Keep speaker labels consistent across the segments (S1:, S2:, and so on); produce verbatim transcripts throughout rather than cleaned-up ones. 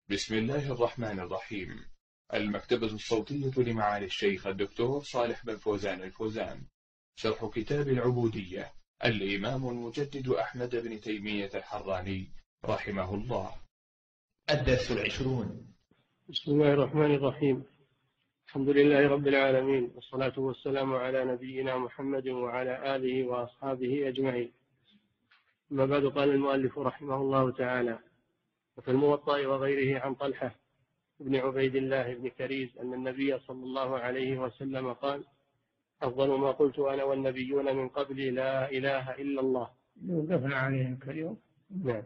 S1: بسم الله الرحمن الرحيم. المكتبة الصوتية لمعالي الشيخ الدكتور صالح بن فوزان الفوزان. شرح كتاب العبودية الإمام المجدد أحمد بن تيمية الحراني رحمه الله. الدرس العشرون.
S2: بسم الله الرحمن الرحيم. الحمد لله رب العالمين، والصلاة والسلام على نبينا محمد وعلى آله وأصحابه أجمعين. أما بعد، قال المؤلف رحمه الله تعالى: وفي الموطأ وغيره عن طلحة بن عبيد الله بن كريز أن النبي صلى الله عليه وسلم قال: أفضل ما قلت أنا والنبيون من قبلي لا إله إلا الله.
S3: يوقفنا عليهم كاليوم.
S2: نعم.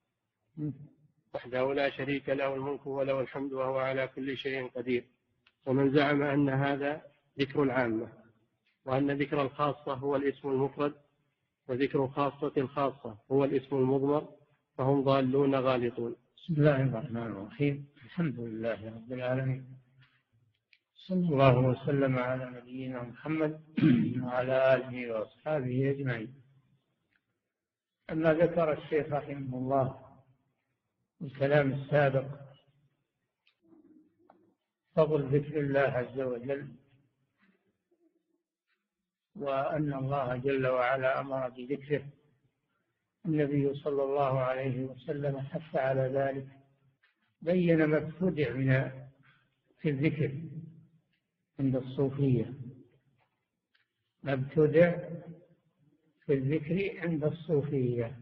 S2: وحده لا شريك له الملك وله الحمد وهو على كل شيء قدير. ومن زعم أن هذا ذكر العامة، وأن ذكر الخاصة هو الاسم المفرد، وذكر الخاصة الخاصة هو الاسم المضمر، فهم ضالون غالطون.
S3: بسم الله الرحمن الرحيم. الحمد لله رب العالمين، صلى الله وسلم على نبينا محمد وعلى آله وأصحابه أجمعين. أما ذكر الشيخ رحمه الله الكلام السابق فضل ذكر الله عز وجل، وأن الله جل وعلا أمر بذكره. النبي صلى الله عليه وسلم حث على ذلك، بين ما ابتدع من في الذكر عند الصوفية، ما ابتدع في الذكر عند الصوفية،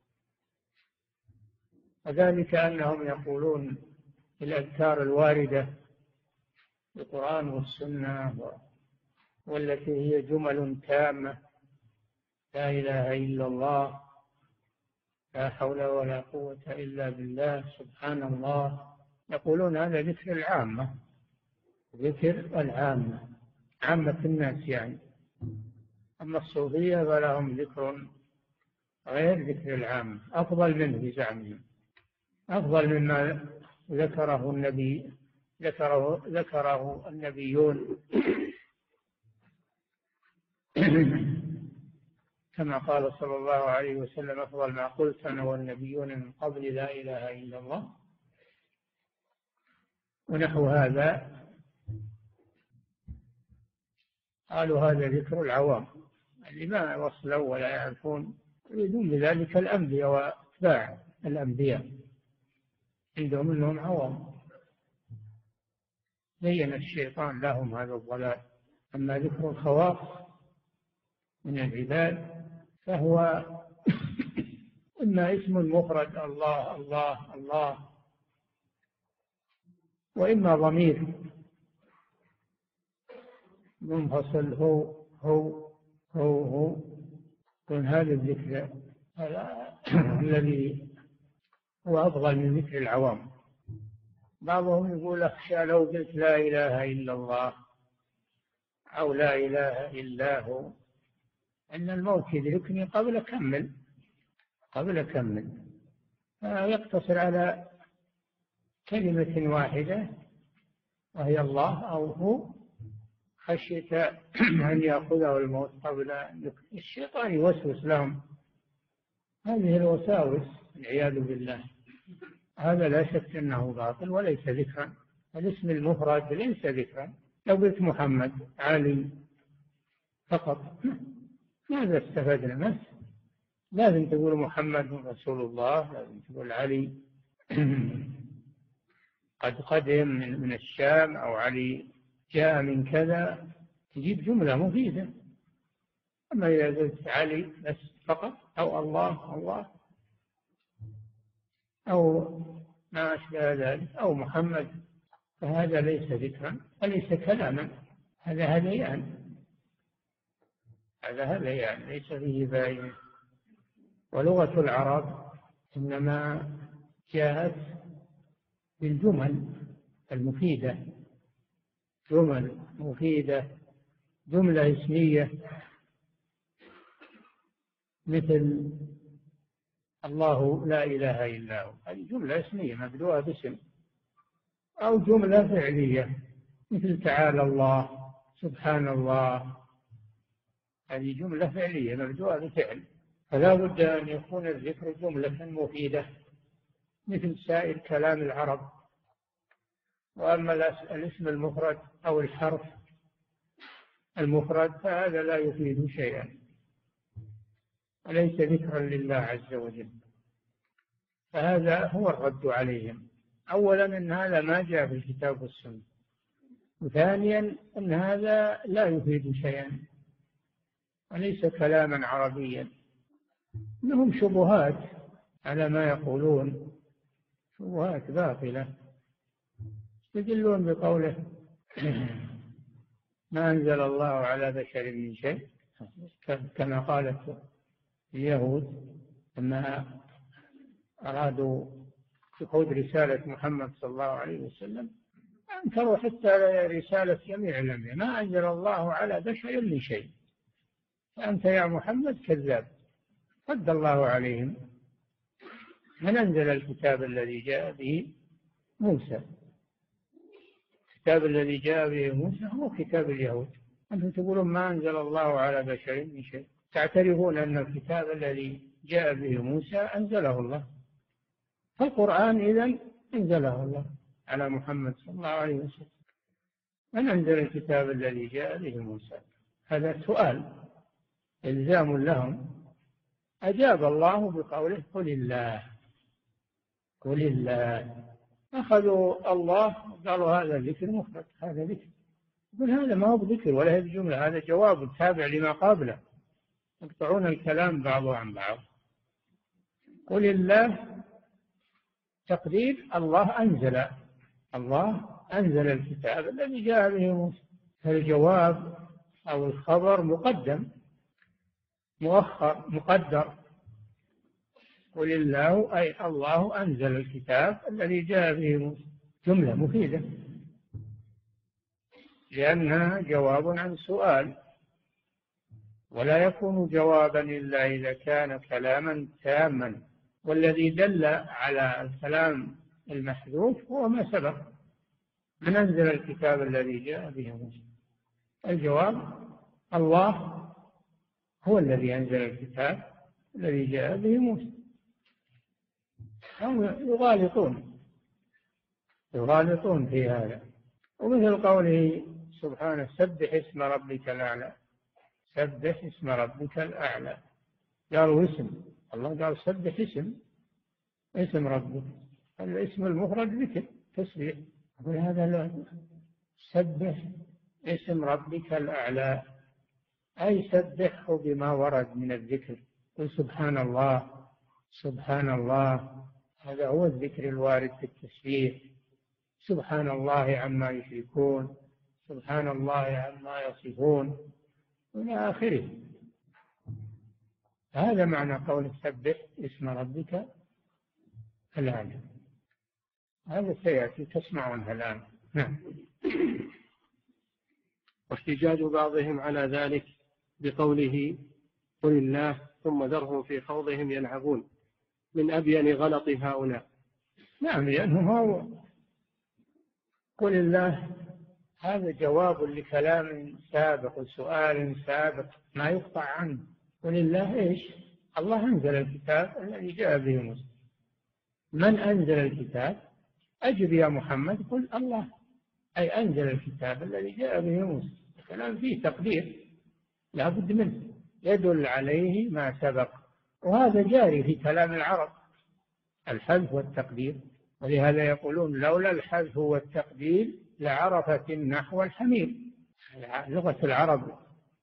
S3: وذلك أنهم يقولون الأذكار الواردة في القرآن والسنة والتي هي جمل تامة: لا إله إلا الله، لا حول ولا قوة إلا بالله، سبحان الله، يقولون هذا ذكر العامة، ذكر العامة، عامة الناس يعني. أما الصوفية فلهم ذكر غير ذكر العامة، أفضل منه بزعمهم، أفضل مما ذكره النبي ذكره ذكره النبيون كما قال صلى الله عليه وسلم: أفضل ما قلت أنا والنبيون من قبل لا إله إلا الله. ونحو هذا قالوا هذا ذكر العوام اللي ما وصلوا ولا يعرفون، يريدون بذلك الأنبياء وأتباع الأنبياء، عندهم أنهم عوام، زين الشيطان لهم هذا الضلال. أما ذكر الخواص من العباد فهو إما اسم مفرد الله الله الله، وإما ضمير منفصل هو هو هو هو من هذا الذكر الذي هو أفضل من ذكر العوام. بعضهم يقول: أخشى لو قلت لا إله إلا الله أو لا إله إلا هو أن الموت يدركني قبل أكمل قبل أكمل فيقتصر على كلمة واحدة وهي الله أو هو، خشية أن يأخذه الموت قبل. الشيطان يوسوس لهم هذه الوساوس والعياذ بالله. هذا لا شك أنه باطل وليس ذكرا. الاسم المفرد ليس ذكرا. لو قلت محمد علي فقط ماذا استفدنا؟ ما لازم تقول محمد رسول الله، لازم تقول علي قد قدم من الشام، أو علي جاء من كذا، تجيب جملة مفيدة. أما إذا قلت علي بس فقط، أو الله الله أو ما أشبه ذلك، أو محمد، فهذا ليس ذكرا وليس كلاما، هذا هذيان هذا هذيان ليس فيه فائدة. ولغة العرب إنما جاءت بالجمل المفيدة، جمل مفيدة، جملة اسمية مثل الله لا إله إلا هو، هذه جملة اسمية مبدوءة باسم، أو جملة فعلية مثل تعالى الله، سبحان الله، هذه جملة فعلية مبدوءة بفعل. فلا بد أن يكون الذكر جملة مفيدة مثل سائر كلام العرب. وأما الاسم المفرد أو الحرف المفرد فهذا لا يفيد شيئا وليس ذكرا لله عز وجل، فهذا هو الرد عليهم. أولا أن هذا ما جاء في الكتاب والسنة، وثانيا أن هذا لا يفيد شيئا وليس كلاما عربيا. لهم شبهات على ما يقولون، شبهات باطلة، يدلون بقوله ما أنزل الله على بشر من شيء، كما قالت اليهود لما أرادوا دخول رسالة محمد صلى الله عليه وسلم، أنكروا حتى رسالة جميع الأنبياء، ما أنزل الله على بشر من شيء، فأنت يا محمد كذاب. رد الله عليهم: من أنزل الكتاب الذي جاء به موسى؟ الكتاب الذي جاء به موسى هو كتاب اليهود، أنتم تقولون ما أنزل الله على بشر من شيء، تعترفون أن الكتاب الذي جاء به موسى أنزله الله، فالقرآن إذن أنزله الله على محمد صلى الله عليه وسلم. من أنزل الكتاب الذي جاء به موسى؟ هذا سؤال إلزام لهم. أجاب الله بقوله: قل الله، قل الله. أخذوا الله قالوا هذا ذكر مفرد، هذا ذكر. يقول هذا ما هو بذكر ولا هي بجملة، هذا جواب تابع لما قبله، يقطعون الكلام بعضه عن بعض. قل الله تقدير الله أنزل، الله أنزل الكتاب الذي جاء به موسى، فالجواب أو الخبر مقدم مؤخر مقدر. قل الله أي الله أنزل الكتاب الذي جاء به موسى، جملة مفيدة لأنها جواب عن سؤال، ولا يكون جوابا إلا إذا كان كلاما تاما، والذي دل على الكلام المحذوف هو ما سبق: من أنزل الكتاب الذي جاء به موسى. الجواب الله هو الذي أنزل الكتاب الذي جاء به موسى. هم يغالطون يغالطون في هذا. ومثل قوله سبحانه: سبح اسم ربك الأعلى، سبح اسم ربك الأعلى. قالوا اسم، الله قال سبح اسم اسم ربك، الاسم المفرد ذكر تسبيح. يقول هذا لا، سبح اسم ربك الأعلى أي سبحه بما ورد من الذكر. قل سبحان الله، سبحان الله، هذا هو الذكر الوارد في التسبيح. سبحان الله عما يشركون، سبحان الله عما يصفون، إلى آخره. هذا معنى قول سبح اسم ربك الأعلى. هذا سيأتي تسمعونها الآن. نعم.
S2: واحتجاج بعضهم على ذلك بقوله: قل الله ثم ذرهم في خوضهم يلعبون، من أبين غلط هؤلاء.
S3: نعم، لأنه هو قل الله هذا جواب لكلام سابق وسؤال سابق ما يقطع عنه. قل الله إيش؟ الله أنزل الكتاب الذي جاء به موسى. من أنزل الكتاب؟ أجب يا محمد قل الله، أي أنزل الكتاب الذي جاء به موسى. الكلام فيه تقدير لا بد منه، يدل عليه ما سبق، وهذا جاري في كلام العرب، الحذف والتقدير. ولهذا يقولون لولا الحذف والتقدير لعرفت النحو الحمير. لغة العرب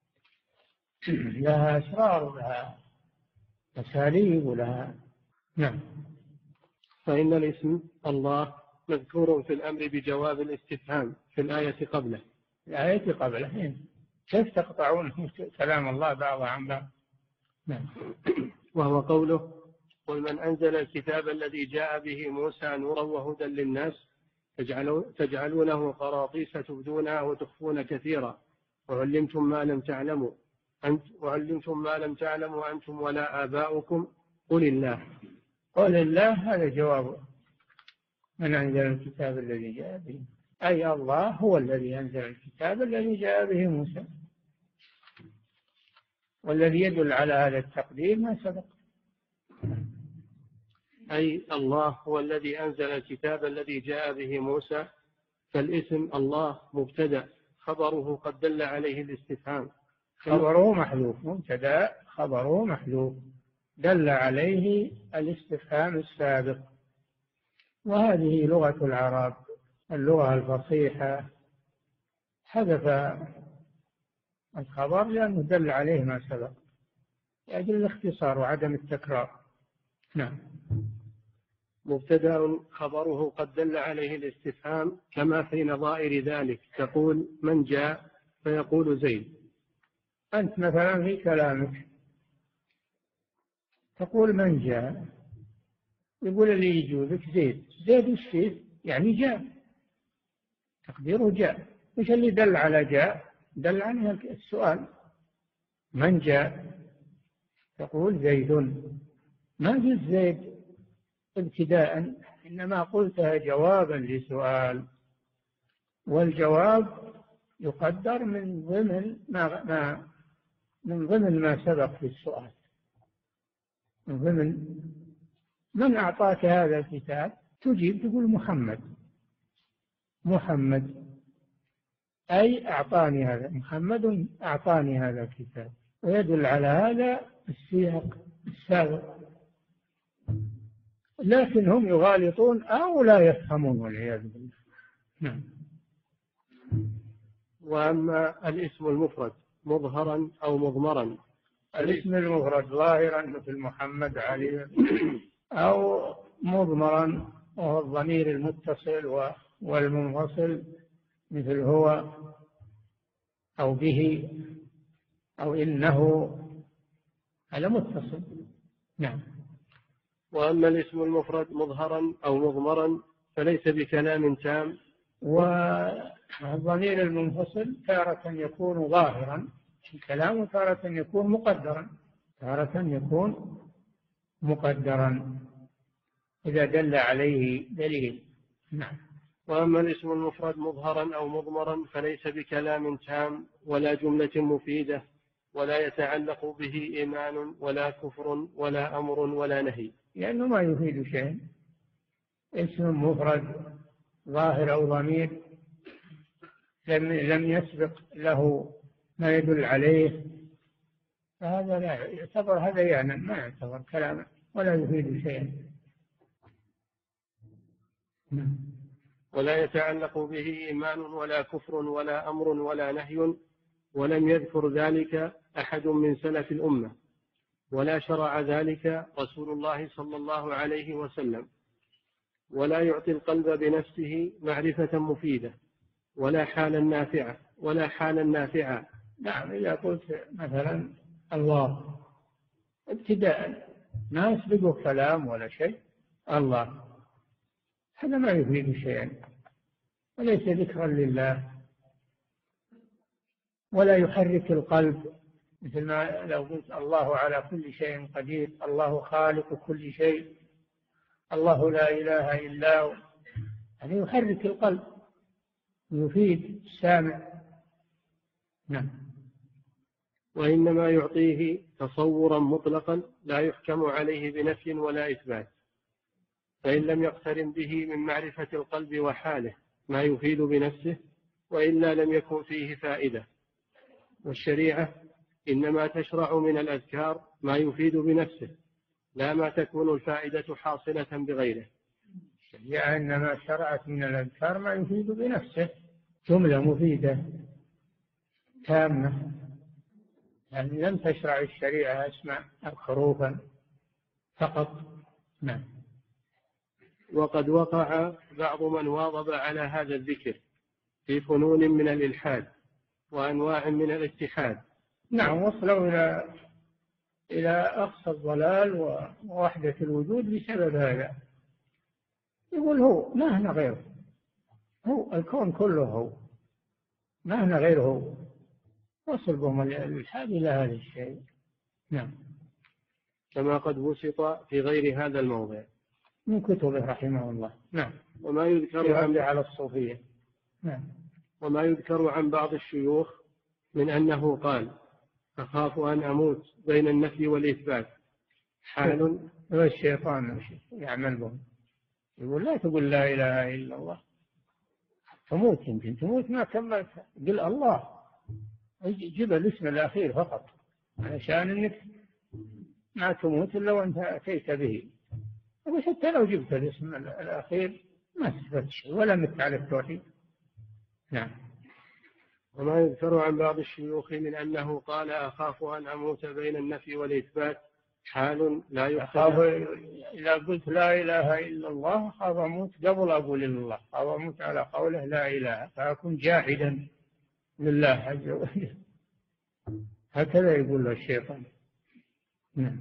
S3: لها أسرار ولها أساليب ولها. نعم.
S2: فإن الاسم الله مذكور في الأمر بجواب الاستفهام في الآية قبله.
S3: الآية قبله كيف تقطعون كلام الله بعض عن بعض؟
S2: نعم. وهو قوله: قل من أنزل الكتاب الذي جاء به موسى نورا وهدى للناس تجعلونه قراطيس تبدونها وتخفون كثيرا وعلمتم ما لم تعلموا أنت وعلمتم ما لم تعلموا أنتم ولا آباؤكم قل الله.
S3: قل الله هذا جواب من أنزل الكتاب الذي جاء به، أي الله هو الذي أنزل الكتاب الذي جاء به موسى، والذي يدل على هذا التقدير ما سبق.
S2: أي الله هو الذي أنزل الكتاب الذي جاء به موسى فالاسم الله مبتدأ خبره قد دل عليه الاستفهام.
S3: خبره محذوف، مبتدأ خبره محذوف دل عليه الاستفهام السابق. وهذه لغة العرب، اللغة الفصيحة، حذف الخبر لأنه دل عليه ما سبق لأجل الاختصار وعدم التكرار. نعم.
S2: مبتدأ خبره قد دل عليه الاستفهام كما في نظائر ذلك، تقول من جاء فيقول زيد.
S3: أنت مثلا في كلامك تقول من جاء، يقول اللي يجوزك زيد. زيد وش فيه؟ يعني جاء، تقديره جاء. وش اللي دل على جاء؟ دل عليه السؤال من جاء، تقول زيد. ما قلت زيد ابتداء، إنما قلتها جوابا لسؤال، والجواب يقدر من ضمن ما, ما من ضمن ما سبق في السؤال. من ضمن من أعطاك هذا الكتاب، تجيب تقول محمد. محمد أي أعطاني هذا، محمد أعطاني هذا الكتاب، ويدل على هذا السياق السابق. لكن هم يغالطون أو لا يفهمون والعياذ بالله. نعم.
S2: وأما الاسم المفرد مظهرا أو مضمرا،
S3: الاسم المفرد ظاهرا مثل محمد علي، أو مضمرا وهو الضمير المتصل والمنفصل مثل هو أو به أو إنه، هذا متصل. نعم.
S2: وأما الاسم المفرد مظهرا أو مضمرا فليس بكلام تام.
S3: والضمير المنفصل تارة يكون ظاهرا في الكلام، وتارة يكون مقدرا، تارة يكون مقدرا إذا دل عليه دليل. نعم.
S2: وأما الاسم المفرد مظهرا أو مضمرا فليس بكلام تام ولا جملة مفيدة، ولا يتعلق به إيمان ولا كفر ولا أمر ولا نهي،
S3: لأنه ما يفيد شيء. اسم مفرد ظاهر أو ضمير لم لم يسبق له ما يدل عليه، فهذا لا يعتبر، هذا يعني ما يعتبر كلاما ولا يفيد شيئا.
S2: ولا يتعلق به إيمان ولا كفر ولا أمر ولا نهي، ولم يذكر ذلك أحد من سلف الأمة، ولا شرع ذلك رسول الله صلى الله عليه وسلم، ولا يعطي القلب بنفسه معرفة مفيدة ولا حالا نافعة ولا حالا نافعة.
S3: نعم. إذا قلت مثلا الله ابتداء ما يسبقه كلام ولا شيء، الله، هذا ما يفيد شيئا وليس ذكرا لله، ولا يحرك القلب، مثل ما لو قلت الله على كل شيء قدير، الله خالق كل شيء، الله لا إله إلا هو، هذا يحرك القلب يفيد السامع. نعم.
S2: وإنما يعطيه تصورا مطلقا لا يحكم عليه بنفي ولا إثبات، فإن لم يقترن به من معرفة القلب وحاله ما يفيد بنفسه، وإلا لم يكن فيه فائدة. والشريعة إنما تشرع من الأذكار ما يفيد بنفسه، لا ما تكون الفائدة حاصلة بغيره.
S3: الشريعة إنما شرعت من الأذكار ما يفيد بنفسه، جملة مفيدة تامة، يعني لم تشرع الشريعة أسماء حروفا فقط. نعم.
S2: وقد وقع بعض من واظب على هذا الذكر في فنون من الإلحاد وأنواع من الاتحاد.
S3: نعم. وصلوا إلى إلى أقصى الضلال ووحدة الوجود بسبب هذا. يقول هو ما هنا غيره، هو الكون كله هو، ما هنا غيره. وصل بهم الإلحاد إلى هذا الشيء. نعم.
S2: كما قد بسط في غير هذا الموضع
S3: من كتبه رحمه الله. نعم.
S2: وما يذكر عن
S3: على الصوفية. نعم.
S2: وما يذكر عن بعض الشيوخ من أنه قال أخاف أن أموت بين النفي والإثبات حال.
S3: والشيطان يعمل بهم، يقول لا تقول لا إله إلا الله، تموت، يمكن تموت ما كملت، قل الله، جيب الاسم الأخير فقط علشان إنك ما تموت إلا وأنت أتيت به. وحتى لو جبت الاسم الأخير ما استفدت شيء ولا مت على التوحيد. نعم.
S2: وما يذكر عن بعض الشيوخ من أنه قال أخاف أن أموت بين النفي والإثبات حال لا يقتضى.
S3: إذا قلت لا إله إلا الله أخاف أموت قبل أقول إلا الله، أو أموت على قوله لا إله فأكون جاحدا لله عز وجل. هكذا يقول له الشيطان. نعم.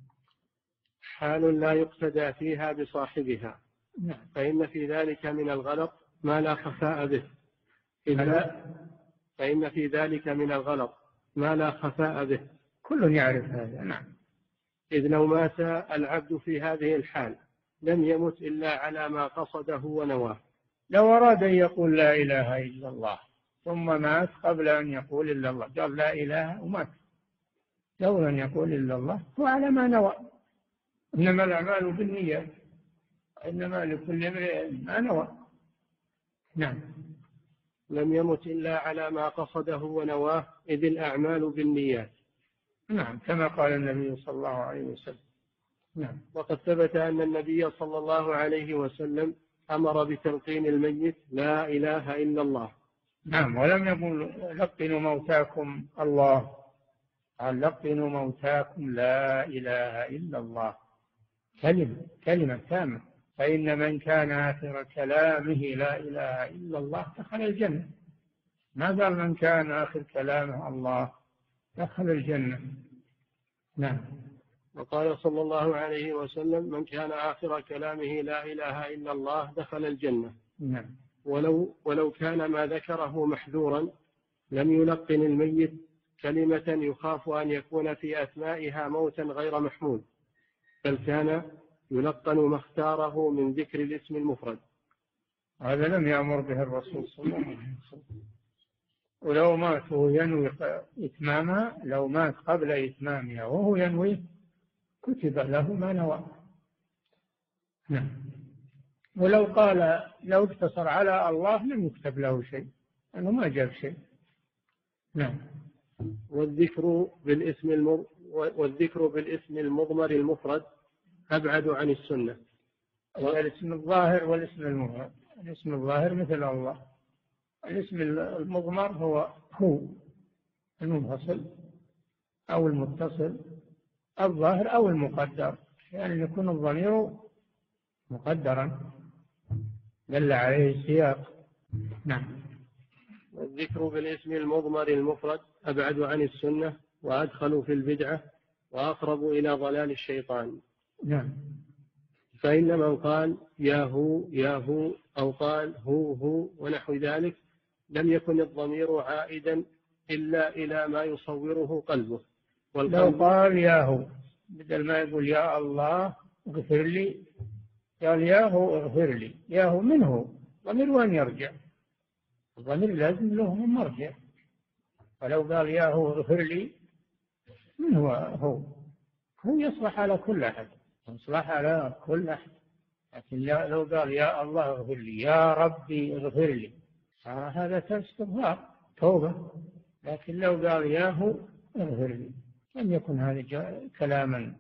S2: حال لا يقتدى فيها بصاحبها.
S3: نعم.
S2: فإن في ذلك من الغلط ما لا خفاء به. إذا فإن في ذلك من الغلط ما لا خفاء به.
S3: كل يعرف هذا. نعم.
S2: إذ لو مات العبد في هذه الحال لم يمت إلا على ما قصده ونواه.
S3: لو أراد أن يقول لا إله إلا الله ثم مات قبل أن يقول إلا الله، قال لا إله ومات قبل أن يقول إلا الله، هو على ما نوى. إنما الأعمال بالنيات، إنما لكل امرئ ما نوى. نعم.
S2: لم يمت إلا على ما قصده ونواه، إذ الأعمال بالنيات.
S3: نعم، كما قال النبي صلى الله عليه وسلم. نعم.
S2: وقد ثبت أن النبي صلى الله عليه وسلم أمر بتلقين الميت لا إله إلا الله.
S3: نعم. ولم يقل لقنوا موتاكم الله، قال لقنوا موتاكم لا إله إلا الله، كلمة كلمة تامة. فإن من كان آخر كلامه لا إله إلا الله دخل الجنة، ما قال من كان آخر كلامه الله دخل الجنة. نعم.
S2: وقال صلى الله عليه وسلم من كان آخر كلامه لا إله إلا الله دخل الجنة.
S3: نعم.
S2: ولو, ولو كان ما ذكره محذورا لم يلقن الميت كلمة يخاف أن يكون في أثنائها موتا غير محمود، بل كان يلقن ما اختاره من ذكر الاسم المفرد.
S3: هذا لم يأمر به الرسول صلى الله عليه وسلم. ولو مات وهو ينوي إتمامها، لو مات قبل إتمامها وهو ينوي كتب له ما نوى. نعم. ولو قال لو اقتصر على الله لم يكتب له شيء، لأنه ما جاب شيء. نعم.
S2: والذكر بالاسم المر... والذكر بالاسم المضمر المفرد أبعد عن السنة.
S3: الاسم الظاهر والاسم المفرد. الاسم الظاهر مثل الله، الاسم المضمر هو هو المنفصل أو المتصل، الظاهر أو المقدر، يعني يكون الضمير مقدرا دل عليه السياق. نعم.
S2: والذكر بالاسم المضمر المفرد أبعد عن السنة وأدخل في البدعة وأقرب إلى ضلال الشيطان.
S3: نعم.
S2: فإن من قال يا هو يا هو أو قال هو هو ونحو ذلك لم يكن الضمير عائدا إلا إلى ما يصوره قلبه.
S3: لو قال يا هو بدل ما يقول يا الله اغفر لي، قال يا هو اغفر لي، يا هو من هو؟ ضمير وين يرجع؟ الضمير لازم له من مرجع. ولو قال يا هو اغفر لي، من هو هو؟ هو يصلح على كل أحد، يصلح على كل أحد. لكن لو قال يا الله اغفر لي، يا ربي اغفر لي، هذا استغفار توبة. لكن لو قال يا هو اغفر لي لم يكن هذا كلاما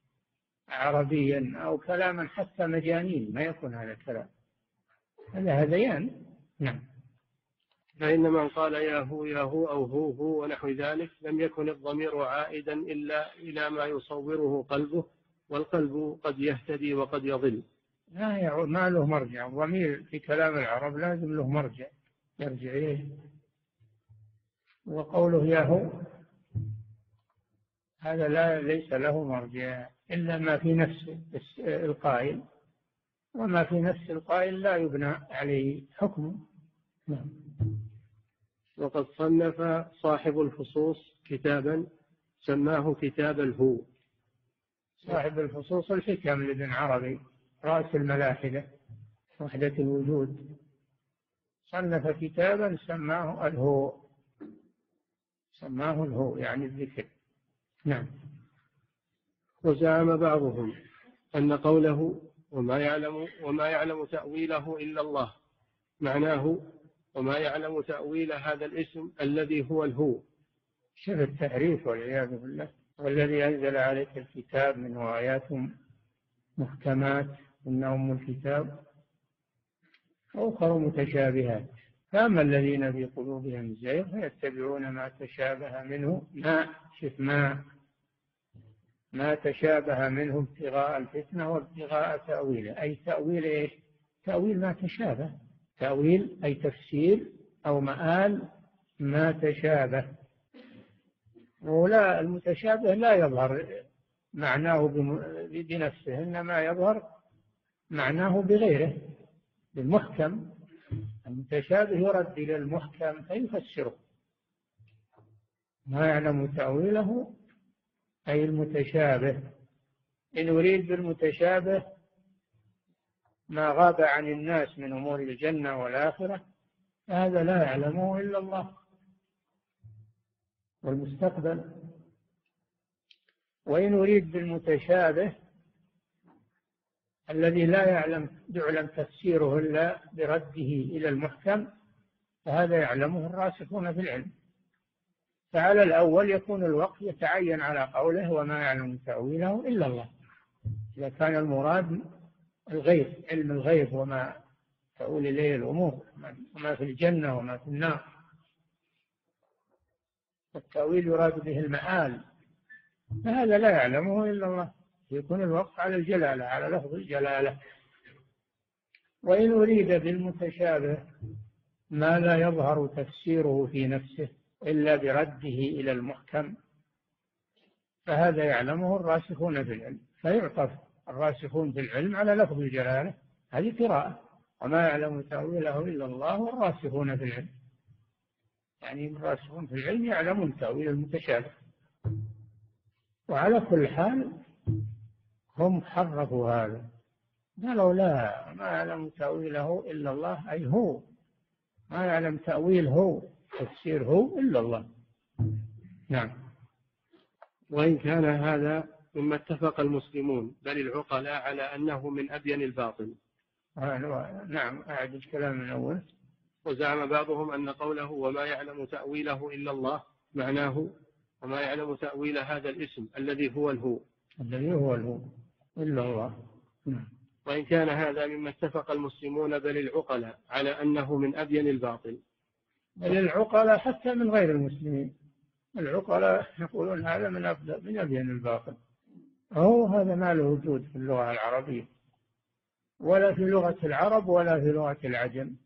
S3: عربيا أو كلاما حتى مجانين، ما يكون هذا كلام، هذا هذيان. نعم.
S2: فإن من قال يا هو يا هو أو هو هو ونحو ذلك لم يكن الضمير عائدا إلا إلى ما يصوره قلبه، والقلب قد يهتدي وقد يضل.
S3: لا يعود، ما له مرجع. الضمير في كلام العرب لازم له مرجع يرجع إليه. وقوله يا هو هذا لا ليس له مرجع إلا ما في نفس القائل، وما في نفس القائل لا يبنى عليه حكم. نعم.
S2: وقد صنف صاحب الفصوص كتابا سماه كتاب الهو.
S3: صاحب الفصوص الحكم لابن عربي رأس الملاحدة وحدة الوجود، صنف كتابا سماه الهو، سماه الهو يعني الذكر. نعم.
S2: وزعم بعضهم أن قوله وما يعلم وما يعلم تأويله إلا الله معناه وما يعلم تأويل هذا الاسم الذي هو الهو.
S3: شبه التحريف والعياذ بالله. والذي أنزل عليك الكتاب منه آيات محكمات إن أم الكتاب وأخر متشابهات، فأما الذين في قلوبهم زيغ فيتبعون ما تشابه منه ما شف ما ما تشابه منه ابتغاء الفتنة وابتغاء تأويله. أي تأويل إيش؟ تأويل ما تشابه، تأويل أي تفسير أو مآل ما تشابه. ولا المتشابه لا يظهر معناه بنفسه، إنما يظهر معناه بغيره، بالمحكم. المتشابه يرد إلى المحكم فيفسره. ما يعلم تأويله أي المتشابه. إن أريد بالمتشابه ما غاب عن الناس من أمور الجنة والآخرة فهذا لا يعلمه إلا الله والمستقبل. وإن أريد بالمتشابه الذي لا يعلم يعلم تفسيره إلا برده إلى المحكم فهذا يعلمه الراسخون في العلم. فعلى الأول يكون الوقت يتعين على قوله وما يعلم تأويله إلا الله، إذا كان المراد الغيب، علم الغيب وما تؤول إليه الأمور، وما في الجنة وما في النار. التأويل يراد به المآل، فهذا لا يعلمه إلا الله، يكون الوقت على الجلالة، على لفظ الجلالة. وإن أريد بالمتشابه ما لا يظهر تفسيره في نفسه إلا برده إلى المحكم فهذا يعلمه الراسخون في العلم، فيعطف الراسخون في العلم على لفظ الجلالة. هذه قراءة وما يعلم تأويله إلا الله والراسخون في العلم، يعني الراسخون في العلم يعلمون تأويل المتشابه. وعلى كل حال هم حرفوا هذا، قالوا لا ما يعلم تأويله إلا الله، أي هو ما يعلم تأويل هو تفسير هو إلا الله. نعم.
S2: وإن كان هذا مما اتفق المسلمون بل العقلاء على أنه من أبين الباطل.
S3: نعم أعد الكلام من أول.
S2: وزعم بعضهم أن قوله وما يعلم تأويله إلا الله معناه وما يعلم تأويل هذا الاسم الذي هو الهو
S3: الذي هو الهو إلا الله. نعم.
S2: وإن كان هذا مما اتفق المسلمون بل العقلاء على أنه من أبين الباطل.
S3: بل العقلاء حتى من غير المسلمين، العقلاء يقولون هذا من من أبين الباطل. هو هذا ما له وجود في اللغة العربية ولا في لغة العرب ولا في لغة العجم.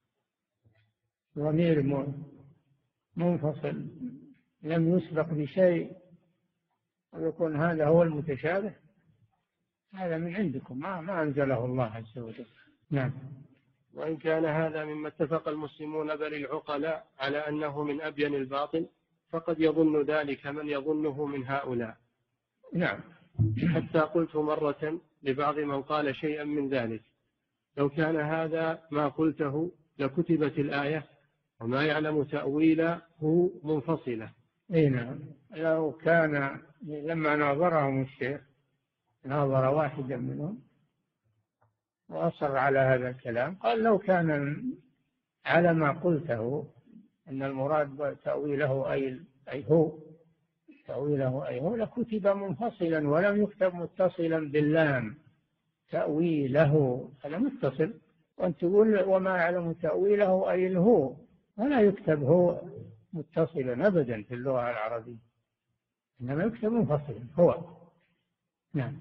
S3: ضمير منفصل لم يسبق بشيء ويكون هذا هو المتشابه، هذا من عندكم ما, ما أنزله الله عز وجل. نعم.
S2: وإن كان هذا مما اتفق المسلمون بل العقلاء على أنه من أبين الباطل فقد يظن ذلك من يظنه من هؤلاء.
S3: نعم.
S2: حتى قلت مرة لبعض من قال شيئا من ذلك لو كان هذا ما قلته لكتبت الآية وما يعلم تأويله منفصلة.
S3: اي نعم. لو كان لما ناظرهم الشيخ ناظر واحدا منهم وأصر على هذا الكلام قال لو كان على ما قلته أن المراد تأويله أي أي هو تأويله أي هو لكتب منفصلا ولم يكتب متصلا باللام تأويله، هذا متصل. وأنت تقول وما يعلم تأويله أي الهو ولا يكتب هو متصلا أبدا في اللغة العربية، إنما يكتب منفصلا هو. نعم.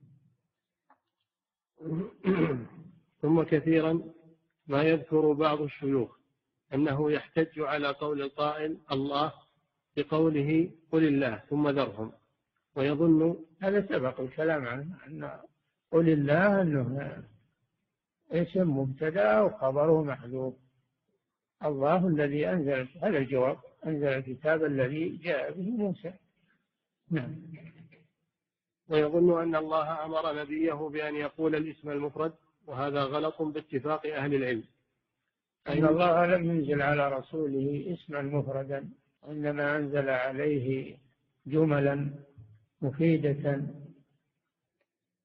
S2: ثم كثيرا ما يذكر بعض الشيوخ أنه يحتج على قول القائل الله بقوله قل الله ثم ذرهم، ويظن
S3: هذا سبق الكلام عنه أن قل الله أنه اسم مبتدأ وخبره محذوف. الله الذي أنزل، هذا الجواب، أنزل الكتاب الذي جاء به موسى. نعم.
S2: ويظن أن الله أمر نبيه بأن يقول الاسم المفرد، وهذا غلط باتفاق أهل العلم.
S3: أن الله لم ينزل على رسوله اسما مفردا، إنما أنزل عليه جملا مفيدة.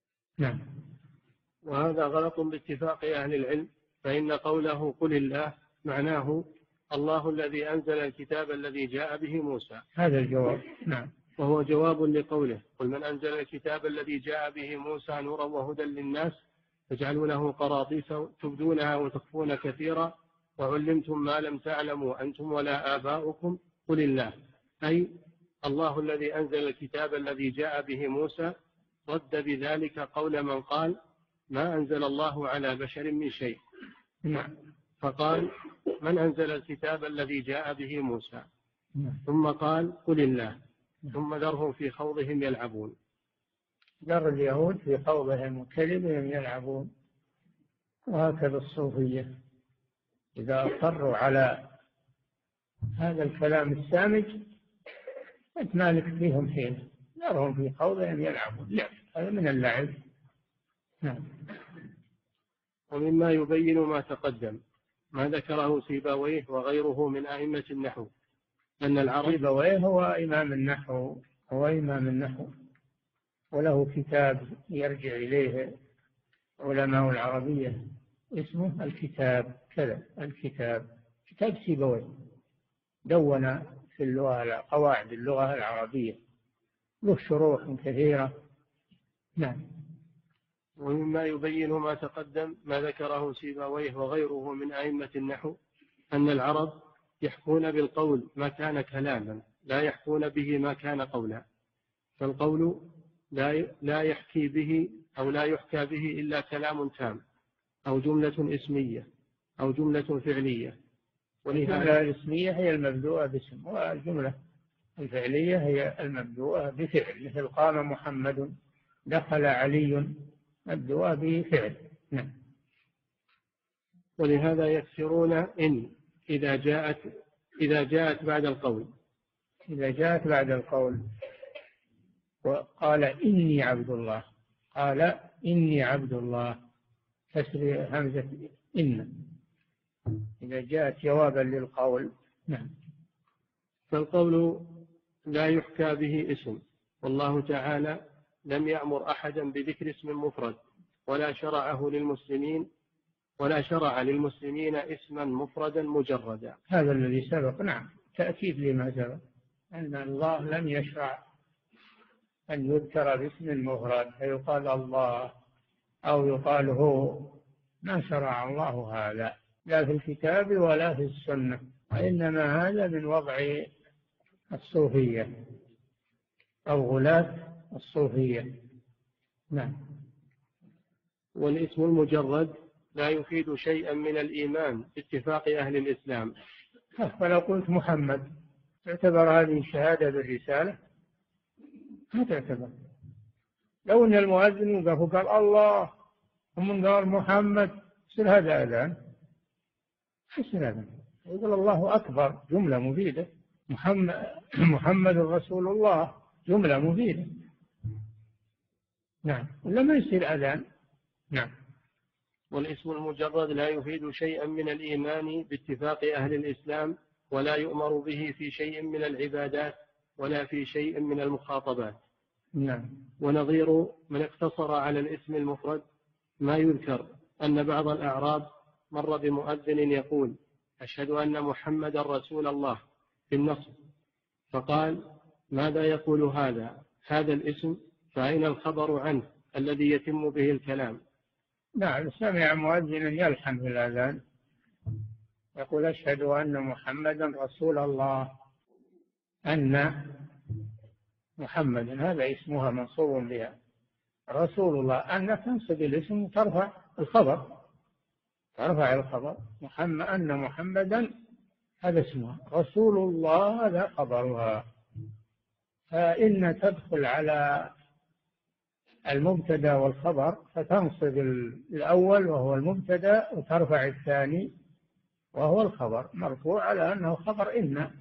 S3: نعم.
S2: وهذا غلط باتفاق أهل العلم، فإن قوله قل الله معناه الله الذي أنزل الكتاب الذي جاء به موسى.
S3: هذا الجواب. نعم.
S2: وهو جواب لقوله قل من أنزل الكتاب الذي جاء به موسى نورا وهدى للناس تجعلونه قراطيس تبدونها وتخفون كثيرا وعلمتم ما لم تعلموا أنتم ولا آباؤكم قل الله، أي الله الذي أنزل الكتاب الذي جاء به موسى رد بذلك قول من قال ما أنزل الله على بشر من شيء.
S3: نعم.
S2: فقال من أنزل الكتاب الذي جاء به موسى،
S3: نعم.
S2: ثم قال قل الله، ثم ذرهم في خوضهم يلعبون.
S3: ذر اليهود في خوضهم وكلمهم يلعبون. وهكذا الصوفية إذا أصروا على هذا الكلام السامج أنت مالك فيهم حين، ذرهم في خوضهم يلعبون، لعب، هذا من اللعب. نعم.
S2: ومما يبين ما تقدم ما ذكره سيبويه وغيره من أئمة النحو أن العرب.
S3: سيبويه هو إمام النحو، هو إمام النحو وله كتاب يرجع إليه علماء العربية اسمه الكتاب كذا، الكتاب كتاب سيبويه، دون في اللغة قواعد اللغة العربية، له شروح كثيرة. نعم.
S2: ومما يبين ما تقدم ما ذكره سيبويه وغيره من أئمة النحو أن العرب يحكون بالقول ما كان كلاما لا يحكون به ما كان قولا، فالقول لا يحكي به أو لا يحكى به إلا كلام تام أو جملة اسمية أو جملة فعلية.
S3: والجملة الاسمية هي المبدوءة باسم، والجملة الفعلية هي المبدوءة بفعل، مثل قام محمد، دخل علي، مبدوءة بفعل. نعم.
S2: ولهذا يكسرون إن إذا جاءت إذا جاءت بعد القول
S3: إذا جاءت بعد القول وقال إني عبد الله، قال إني عبد الله، كسر همزة إن إذا جاءت جوابا للقول. نعم.
S2: فالقول لا يحكى به اسم، والله تعالى لم يأمر أحدا بذكر اسم مفرد ولا شرعه للمسلمين ولا شرع للمسلمين اسما مفردا مجردا.
S3: هذا الذي سبق. نعم، تأكيد لما سبق أن الله لم يشرع أن يذكر باسم مفرد فيقال الله أو يقال هو، ما شرع الله هذا لا في الكتاب ولا في السنة، وإنما هذا من وضع الصوفية أو غلاة الصوفية. نعم.
S2: والاسم المجرد لا يفيد شيئا من الإيمان باتفاق أهل الإسلام.
S3: فلو قلت محمد تعتبر هذه شهادة بالرسالة؟ ما تعتبر. لو أن المؤذن وقف وقال الله ومن قال محمد يصير هذا أذان؟ يصير أذان. يقول الله أكبر جملة مفيدة، محمد محمد رسول الله جملة مفيدة. نعم. ولا ما يصير أذان. نعم.
S2: والاسم المجرد لا يفيد شيئا من الإيمان باتفاق أهل الإسلام ولا يؤمر به في شيء من العبادات ولا في شيء من المخاطبات.
S3: نعم.
S2: ونظير من اقتصر على الاسم المفرد ما يذكر أن بعض الأعراب مر بمؤذن يقول أشهد أن محمد رسول الله في النصب، فقال ماذا يقول هذا هذا الاسم فأين الخبر عنه الذي يتم به الكلام؟
S3: نعم. سمع مؤذن يلحن في الأذان يقول أشهد أن محمدا رسول الله، أن محمد هذا اسمها منصوب بها، رسول الله أن تنصب الاسم ترفع الخبر، ترفع الخبر. محمد أن محمدا هذا اسمها، رسول الله هذا خبرها. فإن تدخل على المبتدا والخبر فتنصب الأول وهو المبتدا وترفع الثاني وهو الخبر، مرفوع على أنه خبر إن،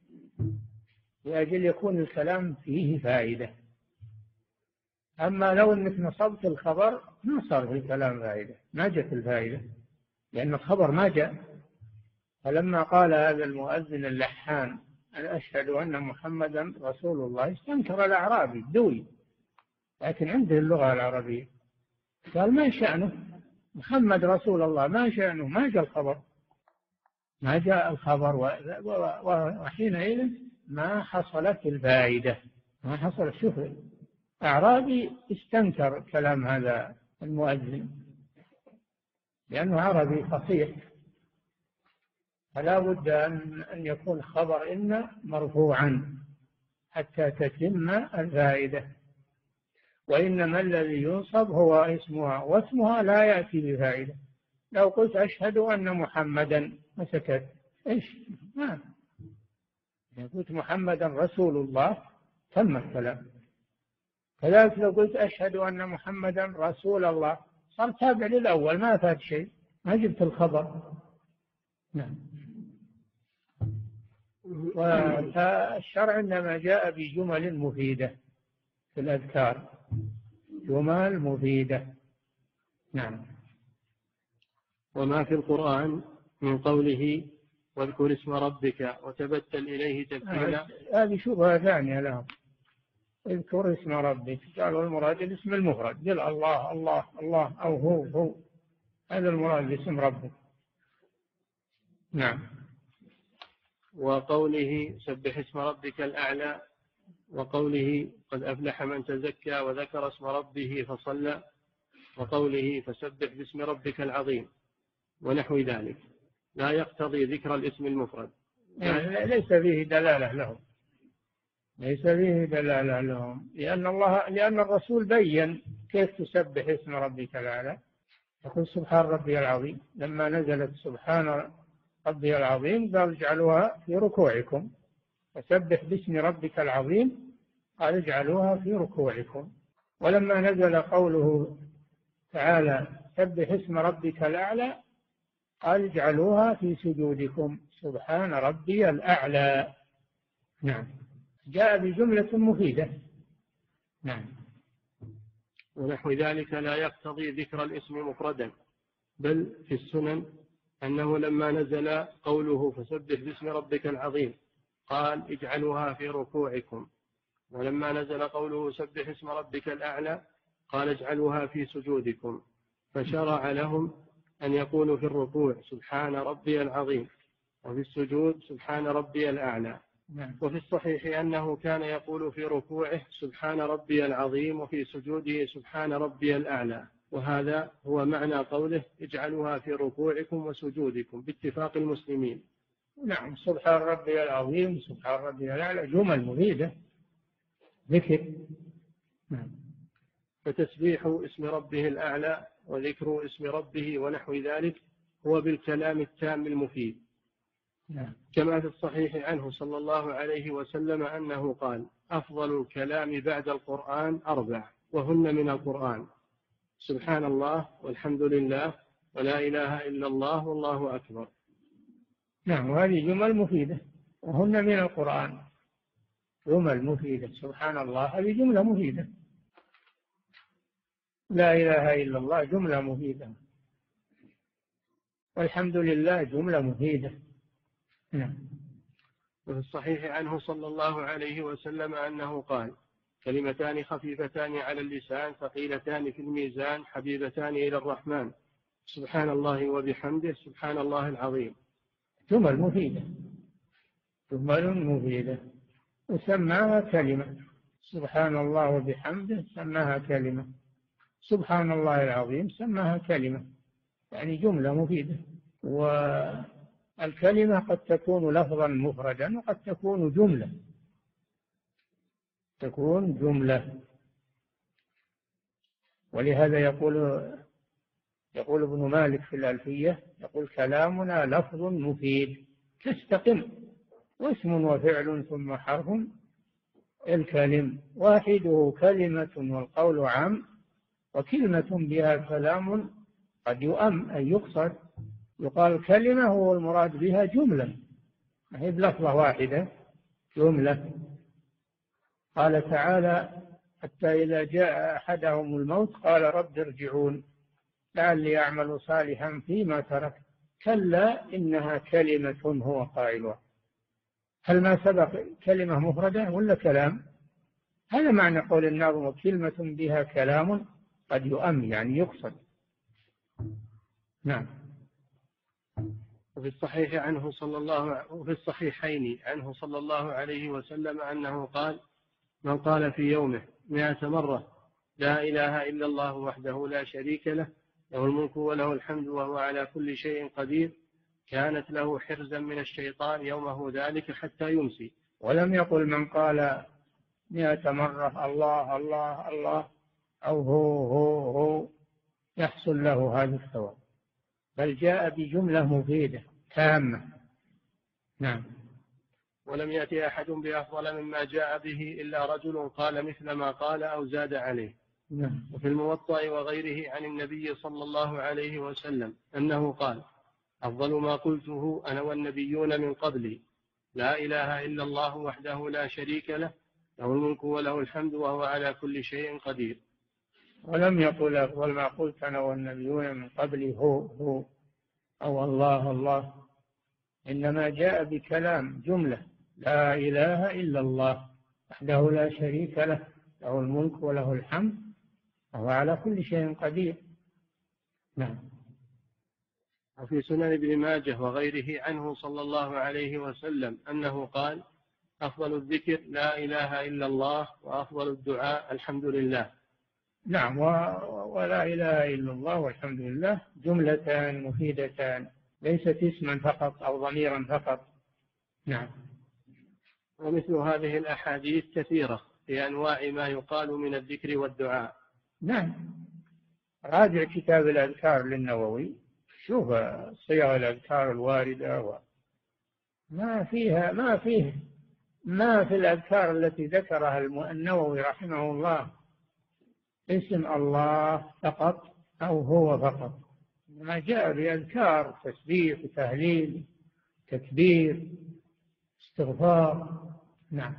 S3: لأجل يكون الكلام فيه فائدة. أما لو أنك نصبت الخبر ما صار في الكلام فائدة، ما جت الفائدة لأن الخبر ما جاء. فلما قال هذا المؤذن اللحان أنا أشهد أن محمدا رسول الله استنكر الأعرابي الدوي، لكن عنده اللغة العربية، قال ما شأنه محمد رسول الله، ما شأنه، ما جاء الخبر. ما جاء الخبر، وحينئذ ما حصلت الفائدة، ما حصل. شوف، أعرابي استنكر كلام هذا المؤذن لأنه عربي فصيح، فلا بد أن يكون خبر إن مرفوعا حتى تتم الفائدة، وإنما الذي ينصب هو اسمها، واسمها لا يأتي بفائدة. لو قلت أشهد أن محمدا وسكت، إيش؟ ما إذا قلت محمدا رسول الله تم الكلام. كذلك لو قلت أشهد أن محمدا رسول الله صار تابع للأول، ما فات شيء، ما جبت الخبر. نعم. والشرع إنما جاء بجمل مفيدة في الأذكار، جمل مفيدة. نعم.
S2: وما في القرآن من قوله واذكر اسم ربك وتبتل إليه تبتيلا،
S3: هذه شبهة ثانية لهم. اذكر اسم ربك قالوا المراد الاسم المفرد، قل الله الله الله أو هو هو، هذا المراد باسم ربك. نعم.
S2: وقوله سبح اسم ربك الأعلى، وقوله قد أفلح من تزكى وذكر اسم ربه فصلى، وقوله فسبح باسم ربك العظيم ونحو ذلك، لا يقتضي ذكر الاسم المفرد.
S3: ليس فيه دلالة لهم، ليس فيه دلالة لهم، لأن الله لأن الرسول بين كيف تسبح اسم ربك الأعلى. يقول سبحان ربي العظيم، لما نزلت سبحان ربي العظيم قال اجعلوها في ركوعكم، فسبح باسم ربك العظيم قال اجعلوها في ركوعكم. ولما نزل قوله تعالى سبح اسم ربك الأعلى قال اجعلوها في سجودكم سبحان ربي الأعلى. نعم. جاء بجملة مفيدة. نعم.
S2: ونحو ذلك لا يقتضي ذكر الاسم مفردا، بل في السنن أنه لما نزل قوله فسبح باسم ربك العظيم قال اجعلوها في ركوعكم، ولما نزل قوله سبح اسم ربك الأعلى قال اجعلوها في سجودكم، فشرع لهم أن يقولوا في الركوع سبحان ربي العظيم، وفي السجود سبحان ربي الأعلى. وفي الصحيح أنه كان يقول في ركوعه سبحان ربي العظيم، وفي سجوده سبحان ربي الأعلى، وهذا هو معنى قوله اجعلوها في ركوعكم وسجودكم باتفاق المسلمين.
S3: نعم. سبحان ربي العظيم سبحان ربي الأعلى جمل مفيدة ذكر. نعم.
S2: فتسبيح اسم ربه الأعلى وذكر اسم ربه ونحو ذلك هو بالكلام التام المفيد.
S3: نعم.
S2: كما في الصحيح عنه صلى الله عليه وسلم أنه قال أفضل الكلام بعد القرآن أربع، وهن من القرآن: سبحان الله والحمد لله ولا إله إلا الله والله أكبر.
S3: نعم. وهذه جمل مفيدة وهن من القرآن، جمل مفيدة. سبحان الله هذه جملة مفيدة، لا إله إلا الله جملة مفيدة، والحمد لله جملة مفيدة. نعم.
S2: وفي الصحيح عنه صلى الله عليه وسلم أنه قال كلمتان خفيفتان على اللسان ثقيلتان في الميزان حبيبتان إلى الرحمن، سبحان الله وبحمده سبحان الله العظيم.
S3: جمل مفيدة، جمل مفيدة، وسماها كلمة. سبحان الله وبحمده سماها كلمة، سبحان الله العظيم سماها كلمة، يعني جملة مفيدة. والكلمة قد تكون لفظا مفردا وقد تكون جملة، تكون جملة. ولهذا يقول يقول ابن مالك في الألفية، يقول كلامنا لفظ مفيد تستقم، واسم وفعل ثم حرف الكلم، واحده كلمة والقول عام، وكلمة بها كلام قد يؤم أن يقصد. يقال كلمة هو المراد بها جملة، ما هي بلفظة واحدة، جملة. قال تعالى حتى إذا جاء أحدهم الموت قال رب ارجعون لعلي أعمل صالحا فيما ترك كلا إنها كلمة هو قائلها. هل ما سبق كلمة مفردة ولا كلام؟ هذا معنى قول الناظم كلمة بها كلام قد يؤم، يعني يقصد. نعم.
S2: وفي الصحيح عنه صلى الله وفي الصحيحين عنه صلى الله عليه وسلم أنه قال: من قال في يومه مئة مرة لا إله إلا الله وحده لا شريك له له الملك وله الحمد وهو على كل شيء قدير كانت له حرزا من الشيطان يومه ذلك حتى يمسي.
S3: ولم يقل من قال مئة مرة الله الله الله أو هو هو هو يحصل له هذا الثواب، بل جاء بجملة مفيدة تامة. نعم.
S2: ولم يأتي أحد بأفضل مما جاء به إلا رجل قال مثل ما قال أو زاد عليه.
S3: نعم.
S2: وفي الموطأ وغيره عن النبي صلى الله عليه وسلم أنه قال: أفضل ما قلته أنا والنبيون من قبلي لا إله إلا الله وحده لا شريك له له الملك وله الحمد وهو على كل شيء قدير.
S3: ولم يقل أفضل ما قلت أنا والنبيون من قبلي هو هو أو الله الله، إنما جاء بكلام جملة لا إله إلا الله وحده لا شريك له له الملك وله الحمد وهو على كل شيء قدير. نعم.
S2: وفي سنن ابن ماجه وغيره عنه صلى الله عليه وسلم أنه قال: أفضل الذكر لا إله إلا الله وأفضل الدعاء الحمد لله.
S3: نعم. ولا إله إلا الله والحمد لله جملتان مفيدتان ليست اسما فقط أو ضميرا فقط. نعم.
S2: ومثل هذه الأحاديث كثيرة في أنواع ما يقال من الذكر والدعاء.
S3: نعم. راجع كتاب الأذكار للنووي، شوف صيغ الأذكار الواردة و... ما فيها ما فيه ما في الأذكار التي ذكرها النووي رحمه الله اسم الله فقط أو هو فقط، ما جاء بأذكار تسبيح وتهليل تكبير استغفار. نعم.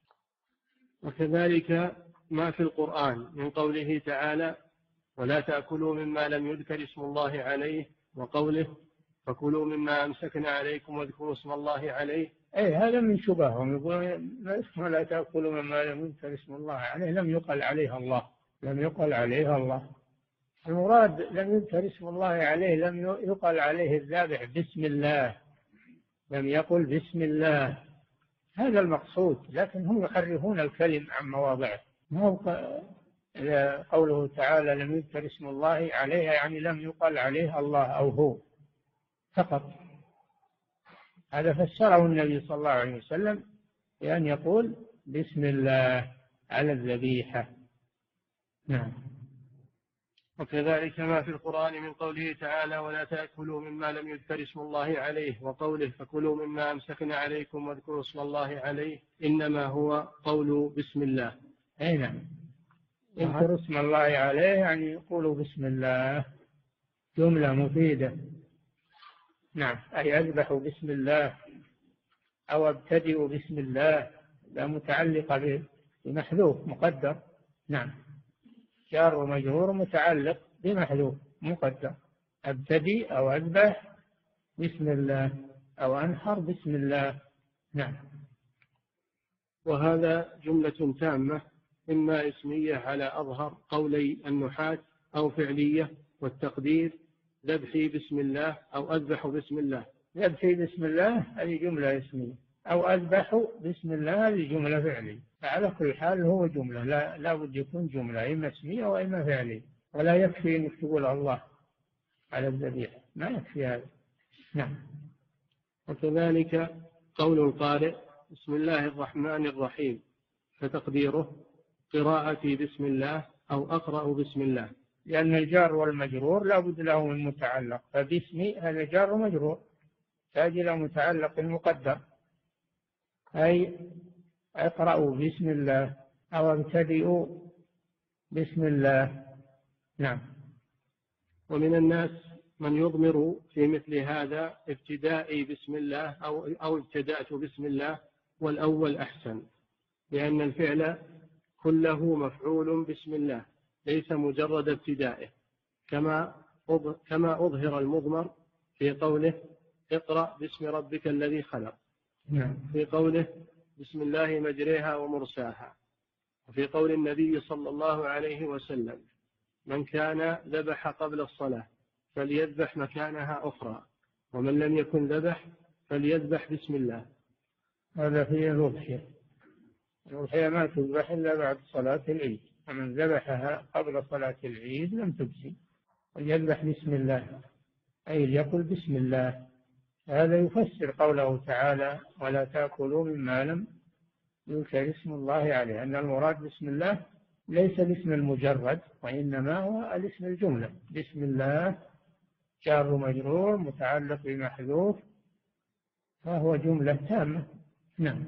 S2: وكذلك ما في القرآن من قوله تعالى: ولا تأكلوا مما لم يذكر اسم الله عليه، وقوله: فكلوا مما أمسكنا عليكم واذكروا اسم الله عليه.
S3: أي هذا من شبههم، يقولون ولا تأكلوا مما لم يذكر اسم الله عليه، لم يقل عليها الله لم يقل عليها الله المراد لم يذكر اسم الله عليه، لم يقل عليه الذابح بسم الله، لم يقل بسم الله، هذا المقصود. لكن هم يحرفون الكلم عن مواضعه. ما هو قوله تعالى لم يذكر اسم الله عليها يعني لم يقل عليه الله أو هو فقط. هذا فسره النبي صلى الله عليه وسلم بأن يقول بسم الله على الذبيحة. نعم.
S2: وكذلك ما في القرآن من قوله تعالى: ولا تأكلوا مما لم يذكر اسم الله عليه، وقوله: فكلوا مما أمسكنا عليكم واذكروا اسم الله عليه، إنما هو قول بسم الله.
S3: أي نعم. اذكروا اسم الله عليه يعني يقولوا بسم الله، جملة مفيدة. نعم. أي أذبح بسم الله أو أبتدئ بسم الله، لا متعلقة بمحذوف مقدر. نعم. جار ومجرور متعلق بمحذوف مقدر، أبتدي أو أذبح بسم الله أو أنحر بسم الله. نعم.
S2: وهذا جملة تامة إما اسمية على أظهر قولي النحاة أو فعلية، والتقدير ذبحي بسم الله أو أذبح بسم الله.
S3: ذبحي بسم الله هذه جملة اسمية، أو أذبح بسم الله هذه جملة فعلية. فعلى كل حال هو جملة، لا, لا بد يكون جملة إما اسمية وإما فعلية، ولا يكفي أنك تقول الله على الذبيحة، ما يكفي هذا. نعم.
S2: وكذلك قول القارئ بسم الله الرحمن الرحيم، فتقديره قراءتي بسم الله أو أقرأ بسم الله،
S3: لأن الجار والمجرور لا بد له من متعلق، فباسمي هذا جار ومجرور تحتاج إلى متعلق مقدر، أي اقرأوا بسم الله أو ابتدئوا بسم الله. نعم.
S2: ومن الناس من يضمر في مثل هذا ابتدائي بسم الله أو, أو ابتدأت بسم الله، والأول أحسن، لأن الفعل كله مفعول بسم الله ليس مجرد ابتدائه، كما كما أظهر المضمر في قوله اقرأ باسم ربك الذي خلق،
S3: نعم.
S2: في قوله بسم الله مجريها ومرساها، وفي قول النبي صلى الله عليه وسلم من كان ذبح قبل الصلاة فليذبح مكانها أخرى، ومن لم يكن ذبح فليذبح بسم الله.
S3: هذا فيه الأضحية. الأضحية ما تذبح إلا بعد صلاة العيد، ومن ذبحها قبل صلاة العيد لم تجزي. وليذبح بسم الله أي ليقل بسم الله. هذا يفسر قوله تعالى ولا تأكلوا مما لم يذكر اسم الله عليه، أن المراد بسم الله ليس الاسم المجرد، وإنما هو الاسم الجملة. بسم الله جار مجرور متعلق بمحذوف، فهو جملة تامة. نعم.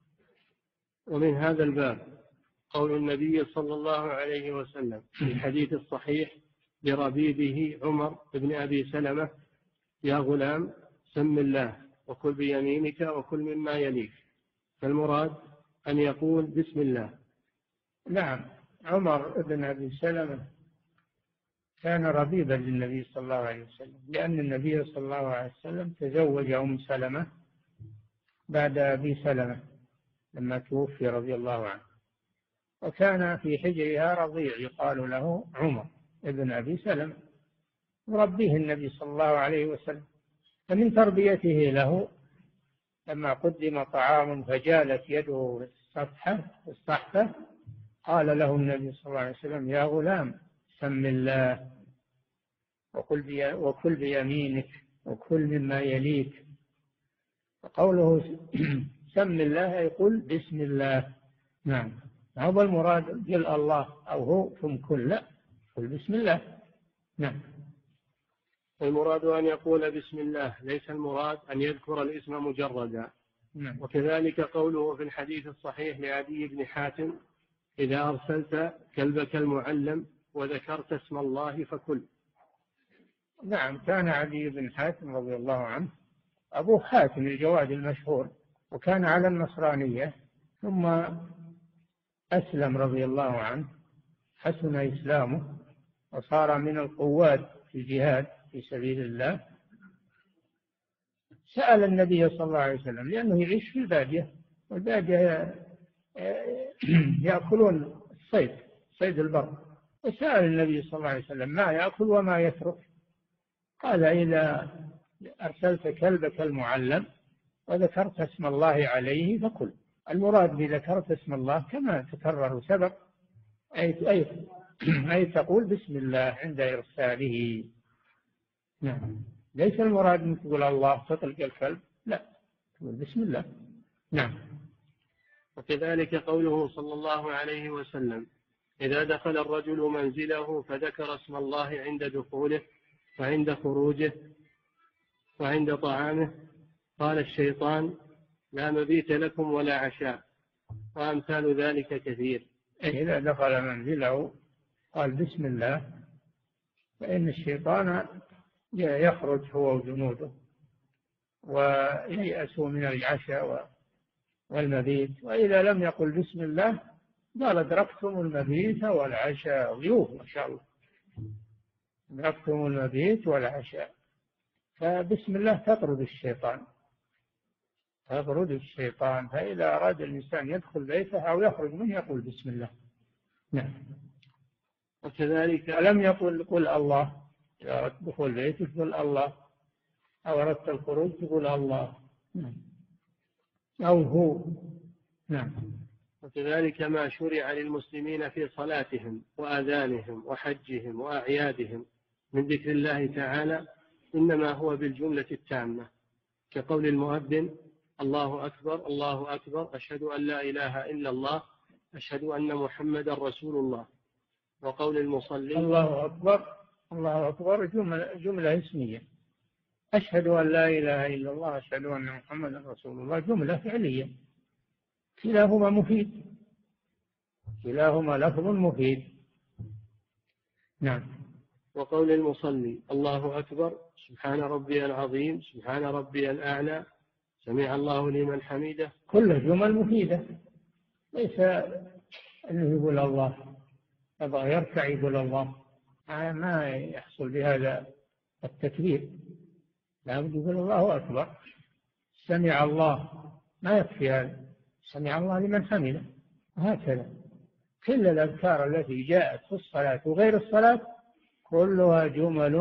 S2: ومن هذا الباب قول النبي صلى الله عليه وسلم في الحديث الصحيح لربيبه عمر بن أبي سلمة: يا غلام سم الله وكل بيمينك وكل مما يليك. فالمراد أن يقول بسم الله.
S3: نعم. عمر بن أبي سلمة كان ربيبا للنبي صلى الله عليه وسلم، لأن النبي صلى الله عليه وسلم تزوج أم سلمة بعد أبي سلمة لما توفي رضي الله عنه، وكان في حجرها رضيع يقال له عمر بن أبي سلمة، يربيه النبي صلى الله عليه وسلم. فمن تربيته له لما قدم طعام فجالت يده الصفحة الصحفة قال له النبي صلى الله عليه وسلم: يا غلام سم الله وكل, بي وكل بيمينك وكل مما يليك. وقوله سم الله يقول بسم الله. نعم. هذا المراد قل الله أو هو ثم كل، لا، قل بسم الله. نعم.
S2: المراد أن يقول بسم الله، ليس المراد أن يذكر الاسم مجردا.
S3: نعم.
S2: وكذلك قوله في الحديث الصحيح لعدي بن حاتم: إذا أرسلت كلبك المعلم وذكرت اسم الله فكل.
S3: نعم. كان عدي بن حاتم رضي الله عنه أبو حاتم الجواد المشهور، وكان على النصرانية، ثم أسلم رضي الله عنه، حسن إسلامه وصار من القوات في الجهاد في سبيل الله. سأل النبي صلى الله عليه وسلم، لأنه يعيش في البادية، والبادية يأكلون الصيد، صيد البر، وسأل النبي صلى الله عليه وسلم ما يأكل وما يترك. قال: إذا أرسلت كلبك المعلم وذكرت اسم الله عليه فكل. المراد بذكرت اسم الله كما تكرر سبق، أي, أي, أي تقول بسم الله عند إرساله. نعم. ليس المراد أن تقول الله تطلق الكلب، لا، تقول بسم الله. نعم.
S2: وكذلك قوله صلى الله عليه وسلم: إذا دخل الرجل منزله فذكر اسم الله عند دخوله وعند خروجه وعند طعامه قال الشيطان: لا مبيت لكم ولا عشاء. وأمثال ذلك كثير.
S3: إذا دخل منزله قال بسم الله فإن الشيطان يخرج هو وجنوده وييأسوا من العشاء والمبيت. وإذا لم يقل بسم الله قال: أدركتم المبيت والعشاء. ضيوف ما شاء الله، أدركتم المبيت والعشاء. فبسم الله تطرد الشيطان، تطرد الشيطان. فإذا أراد الإنسان يدخل بيته أو يخرج منه يقول بسم الله. نعم.
S2: وكذلك
S3: لم يقل قل الله، إذا أردت دخول بيتك قل الله، أو أردت الخروج تقول الله. نعم. أو هو. نعم.
S2: وكذلك ما شرع للمسلمين في صلاتهم وآذانهم وحجهم وأعيادهم من ذكر الله تعالى إنما هو بالجملة التامة، كقول المؤذن: الله أكبر الله أكبر أشهد أن لا إله إلا الله أشهد أن محمدا رسول الله. وقول المصلي:
S3: الله أكبر الله أكبر جملة, جملة اسمية. أشهد أن لا إله إلا الله أشهد أن محمدا رسول الله جملة فعلية. كلاهما مفيد، كلاهما لفظ مفيد. نعم.
S2: وقول المصلي: الله أكبر سبحان ربي العظيم سبحان ربي الأعلى سمع الله لمن حميده.
S3: كل جمل مفيدة، ليس أنه يقول الله يبغى يركع يقول الله، ما يحصل بهذا التكبير. لا بد يقول الله أكبر. سمع الله ما يكفي هذا، سمع الله لمن حمده. هكذا كل الأذكار التي جاءت في الصلاة وغير الصلاة كلها جمل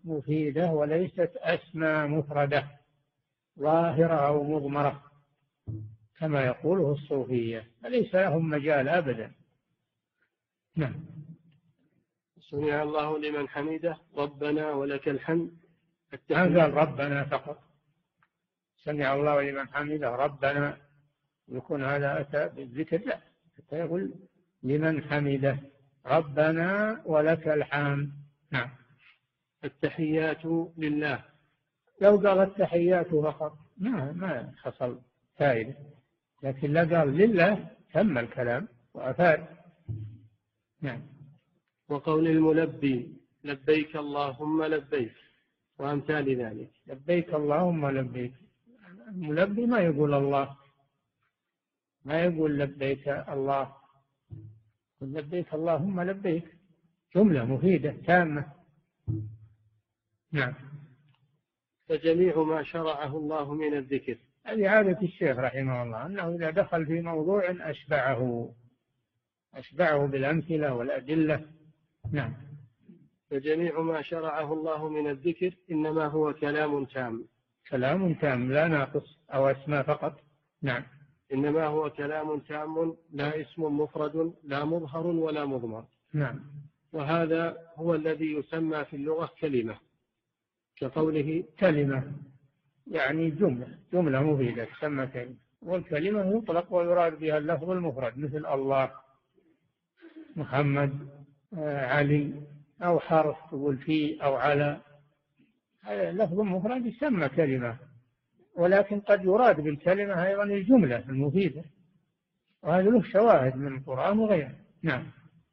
S3: مفيدة وليست أسماء مفردة ظاهرة أو مضمرة كما يقوله الصوفية، فليس لهم مجال أبدا. نعم.
S2: سمع الله لمن حمده ربنا ولك الحمد.
S3: ما قال ربنا فقط، سمع الله لمن حمده ربنا يكون هذا أتى بالذكر، لا، حتى يقول لمن حمده ربنا ولك الحمد. نعم.
S2: التحيات لله،
S3: لو قال التحيات فقط ما ما حصل فائدة، لكن لا قال لله تم الكلام وأفاد. نعم.
S2: وقول الملبي لبيك اللهم لبيك وأمثال ذلك.
S3: لبيك اللهم لبيك، الملبي ما يقول الله، ما يقول لبيك الله، لبيك اللهم لبيك، جملة مفيدة تامة. نعم.
S2: فجميع ما شرعه الله من الذكر،
S3: هذه عادة الشيخ رحمه الله، أنه إذا دخل في موضوع أشبعه أشبعه بالأمثلة والأدلة. نعم.
S2: فجميع ما شرعه الله من الذكر إنما هو كلام تام،
S3: كلام تام لا ناقص أو أسماء فقط. نعم.
S2: إنما هو كلام تام لا اسم مفرد لا مظهر ولا مضمر.
S3: نعم.
S2: وهذا هو الذي يسمى في اللغة كلمة، كقوله
S3: كلمة يعني جملة جملة مفيدة تسمى كلمة، والكلمة يطلق ويراد بها اللفظ المفرد مثل الله، محمد، علي، أو حرف تقول في أو على، هذا لفظ مفرد يسمى كلمة. ولكن قد يراد بالكلمة أيضا الجملة المفيدة، وهذا له شواهد من القرآن وغيره. نعم.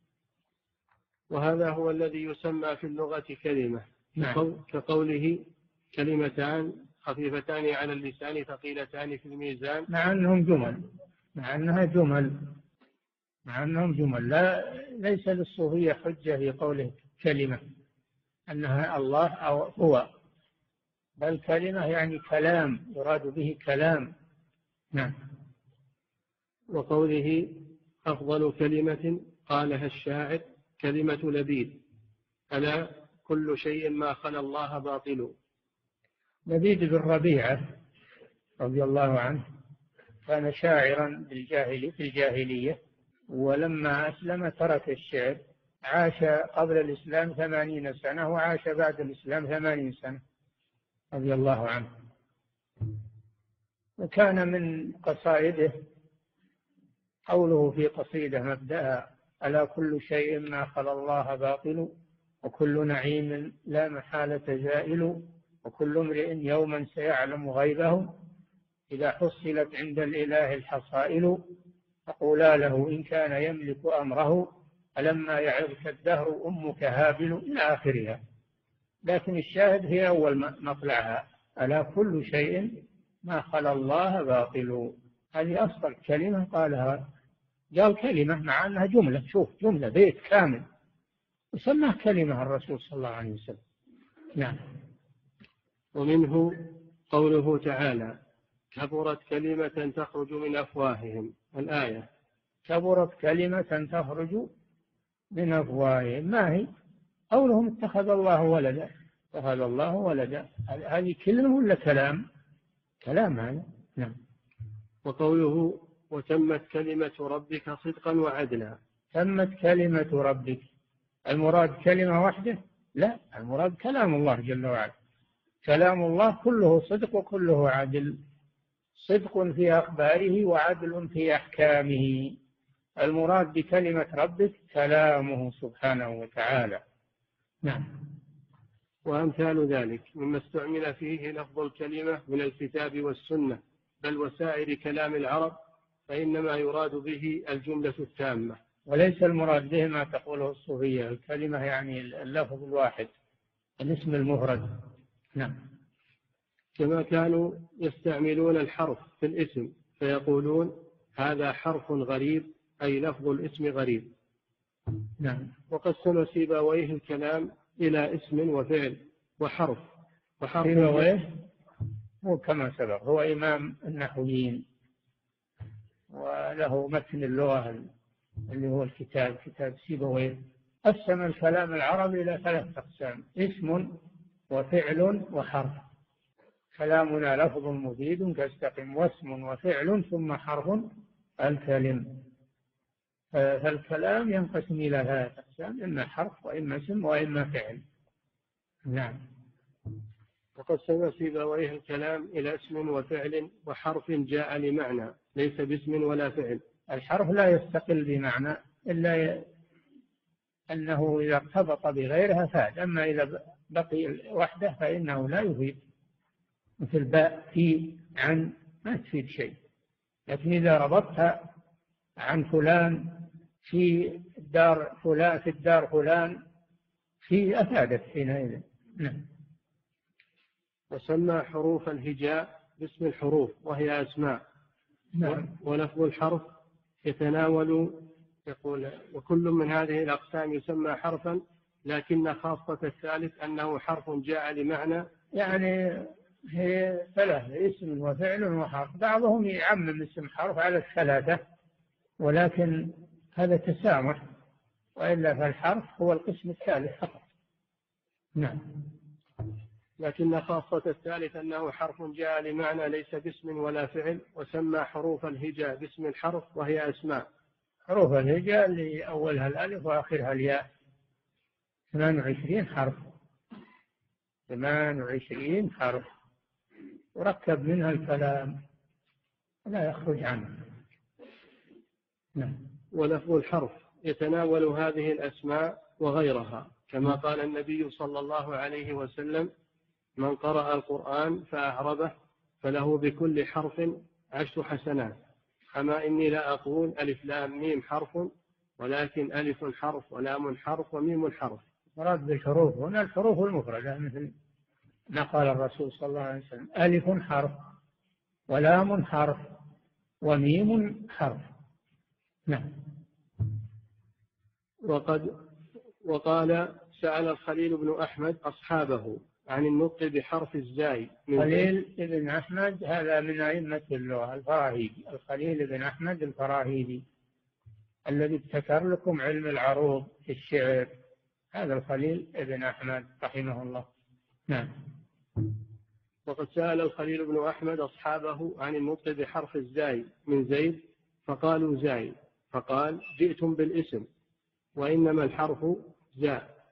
S2: وهذا هو الذي يسمى في اللغة كلمة.
S3: نعم.
S2: كقوله كلمتان خفيفتان على اللسان ثقيلتان في الميزان،
S3: مع أنهم جمل، مع أنها جمل مع أنهم جمل لا ليس للصوفية حجة في قوله كلمة أنها الله أو هو، بل كلمة يعني كلام، يراد به كلام. نعم.
S2: وقوله أفضل كلمة قالها الشاعر كلمة لبيد، ألا كل شيء ما خلا الله باطل.
S3: لبيد بن ربيعة رضي الله عنه كان شاعرا بالجاهلية في الجاهلية، ولما أسلم ترك الشعر، عاش قبل الإسلام ثمانين سنة وعاش بعد الإسلام ثمانين سنة رضي الله عنه. وكان من قصائده قوله في قصيدة مبدأها ألا كل شيء ما خلا الله باطل، وكل نعيم لا محالة زائل، وكل امرئ يوما سيعلم غيبه، إذا حصلت عند الإله الحصائل، فقولا له إن كان يملك أمره، ألما يعظك الدهر أمك هابل، إلى آخرها. لكن الشاهد هي أول مطلعها ألا كل شيء ما خلا الله باطل، هذه أصل كلمة قالها، قال كلمة مع أنها جملة، شوف جملة بيت كامل وسماه كلمة الرسول صلى الله عليه وسلم. نعم.
S2: ومنه قوله تعالى كبرت كلمة تخرج من أفواههم، الآية.
S3: كبرت كلمة تخرج من أفواههم، ما هي؟ قولهم اتخذ الله ولدا، اتخذ الله ولدا، هذه كلمة ولا كلام؟ كلام هذا. نعم.
S2: وقوله وتمت كلمة ربك صدقا وعدلا.
S3: تمت كلمة ربك، المراد كلمة واحدة؟ لا، المراد كلام الله جل وعلا، كلام الله كله صدق وكله عدل، صدق في أخباره وعدل في أحكامه. المراد بكلمة ربك كلامه سبحانه وتعالى. نعم.
S2: وأمثال ذلك مما استعمل فيه لفظ الكلمة من الكتاب والسنة بل وسائر كلام العرب، فإنما يراد به الجملة التامة،
S3: وليس المراد به ما تقوله الصوفية، الكلمة يعني اللفظ الواحد، الاسم المفرد. نعم.
S2: كما كانوا يستعملون الحرف في الاسم فيقولون هذا حرف غريب، أي لفظ الاسم غريب.
S3: نعم.
S2: وقسم سيبويه الكلام إلى اسم وفعل وحرف. وحرف
S3: سيبويه هو كما سبق هو إمام النحويين، وله متن اللغة اللي هو الكتاب كتاب سيبويه. قسم الكلام العربي إلى ثلاث أقسام: اسم وفعل وحرف. كلامنا لفظ مفيد كاستقم، واسم وفعل ثم حرف الكلم. فالكلام ينقسم إلى ثلاثة أقسام: إما حرف وإما اسم وإما فعل. نعم.
S2: وقسم سيبويه الكلام إلى اسم وفعل وحرف جاء لمعنى ليس باسم ولا فعل.
S3: الحرف لا يستقل بمعنى إلا أنه إذا ارتبط بغيرها فاد، أما إذا بقي وحده فإنه لا يفيد، مثل باء، في، عن، ما تفيد شيء. لكن إذا ربطتها عن فلان، في الدار فلان، في الدار فلان، في، أفادت حينئذ. نعم.
S2: وسمى حروف الهجاء باسم الحروف وهي أسماء.
S3: نعم.
S2: ولفظ الحرف يتناول، يقول: وكل من هذه الأقسام يسمى حرفا، لكن خاصة الثالث أنه حرف جاء لمعنى.
S3: يعني هي ثلاثة: اسم وفعل وحرف. بعضهم يعمم اسم حرف على الثلاثة، ولكن هذا تسامح، وإلا فالحرف هو القسم الثالث فقط. نعم.
S2: لكن خاصة الثالث أنه حرف جاء لمعنى ليس باسم ولا فعل. وسمى حروف الهجاء باسم الحرف وهي أسماء.
S3: حروف الهجاء اللي أولها الألف وآخرها الياء، ثمان وعشرين حرف، ثمان وعشرين حرف، وركب منها الكلام لا يخرج عنه. نعم.
S2: ولفظ الحرف يتناول هذه الأسماء وغيرها، كما قال النبي صلى الله عليه وسلم: من قرأ القرآن فأعربه فله بكل حرف عشر حسنات. أما إني لا أقول ألف لام ميم حرف، ولكن ألف حرف ولام حرف وميم حرف.
S3: مراد بالحروف هنا الحروف المفردة، مثل ما قال الرسول صلى الله عليه وسلم: ألف حرف ولام حرف وميم حرف. نعم.
S2: وقد وقال: سأل الخليل بن أحمد أصحابه عن النطق بحرف الزاي.
S3: خليل بن أحمد هذا من أئمة اللغة الفراهيدي، الخليل بن أحمد الفراهيدي الذي ابتكر لكم علم العروض في الشعر، هذا الخليل بن أحمد رحمه الله. نعم.
S2: وقد سأل الخليل بن أحمد أصحابه عن النطق بحرف الزاي من زيد، فقالوا زاي، فقال: جئتم بالاسم وإنما الحرف زاء.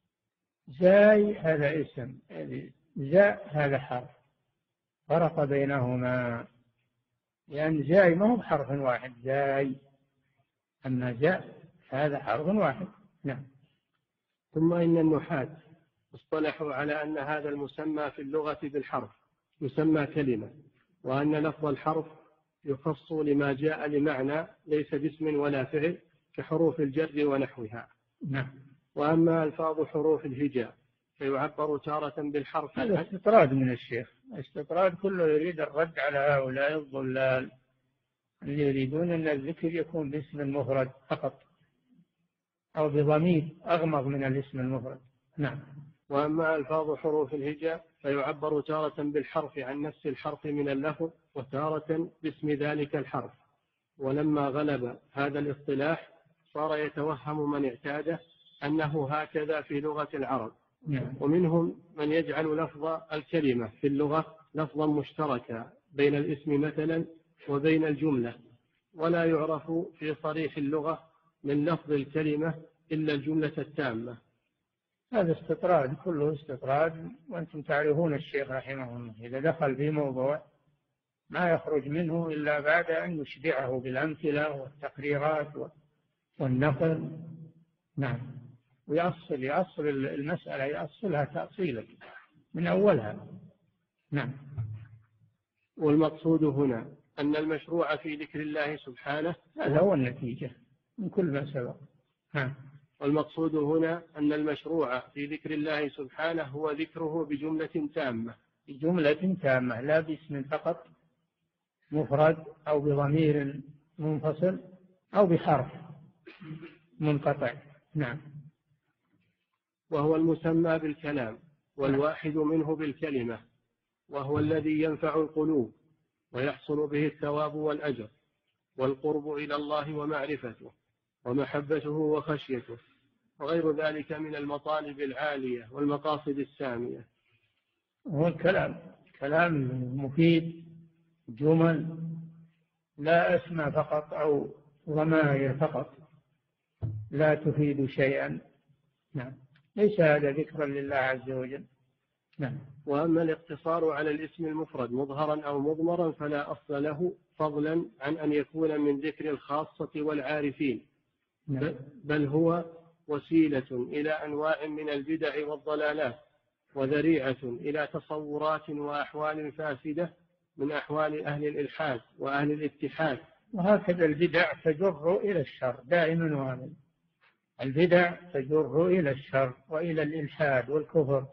S3: زاي هذا اسم، زاء هذا حرف، فرق بينهما، لأن زاي ما هو بحرف واحد زاي، أما زاء هذا حرف واحد. نعم.
S2: ثم إن النحاة اصطلحوا على أن هذا المسمى في اللغة بالحرف يسمى كلمة، وأن لفظ الحرف يخص لما جاء لمعنى ليس باسم ولا فعل كحروف الجر ونحوها.
S3: نعم.
S2: وأما ألفاظ حروف الهجاء فيعبر تارة بالحرف.
S3: هذا استطراد من الشيخ، استطراد كله يريد الرد على هؤلاء الضلال اللي يريدون أن الذكر يكون باسم المفرد فقط أو بضمير أغمض من الاسم المفرد. نعم.
S2: وأما ألفاظ حروف الهجاء فيعبر تارة بالحرف عن نفس الحرف من اللفظ، وتارة باسم ذلك الحرف. ولما غلب هذا الاصطلاح صار يتوهم من اعتاده أنه هكذا في لغة العرب.
S3: نعم.
S2: ومنهم من يجعل لفظ الكلمة في اللغة لفظا مشتركا بين الاسم مثلا وبين الجملة، ولا يعرف في صريح اللغة من لفظ الكلمة إلا الجملة التامة.
S3: هذا استطراد، كله استطراد، وأنتم تعرفون الشيخ رحمه الله إذا دخل في موضوع ما يخرج منه إلا بعد أن يشبعه بالأمثلة والتقريرات والنقل. نعم. ويأصل يأصل المسألة، يأصلها تأصيلا من أولها. نعم.
S2: والمقصود هنا أن المشروع في ذكر الله سبحانه،
S3: هذا هو النتيجة من كل ما سبق. نعم.
S2: والمقصود هنا أن المشروع في ذكر الله سبحانه هو ذكره بجملة تامة،
S3: بجملة تامة لا باسم فقط مفرد أو بضمير منفصل أو بحرف منقطع. نعم.
S2: وهو المسمى بالكلام، والواحد منه بالكلمة، وهو الذي ينفع القلوب ويحصل به الثواب والأجر والقرب إلى الله ومعرفته ومحبته وخشيته وغير ذلك من المطالب العالية والمقاصد السامية.
S3: هو الكلام كلام مفيد، جمل، لا اسماء فقط أو ضمائر فقط لا تفيد شيئا. نعم، ليس هذا ذكرا لله عز وجل. نعم.
S2: وأما الاقتصار على الاسم المفرد مظهرا أو مضمرا فلا أصل له، فضلا عن أن يكون من ذكر الخاصة والعارفين.
S3: نعم.
S2: بل هو وسيلة إلى أنواع من البدع والضلالات، وذريعة إلى تصورات وأحوال فاسدة من أحوال أهل الإلحاد وأهل الاتحاد.
S3: وهكذا البدع تجر إلى الشر دائما وابدا، البدع تجر إلى الشر وإلى الإلحاد والكفر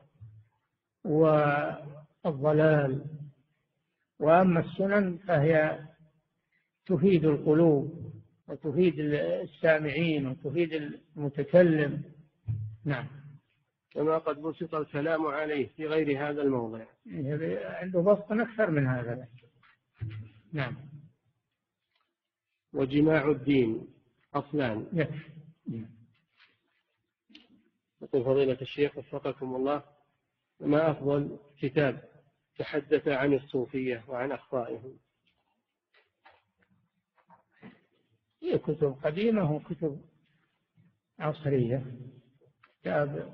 S3: والضلال. وأما السنن فهي تفيد القلوب وتفيد السامعين وتفيد المتكلم. نعم.
S2: كما قد بسط الكلام عليه في غير هذا الموضع،
S3: عنده بسط أكثر من هذا. نعم.
S2: وجماع الدين أصلان. يقول فضيلة الشيخ وفقكم الله، ما أفضل كتاب تحدث عن الصوفية وعن أخطائهم؟
S3: هي كتب قديمة وكتب عصرية. كتاب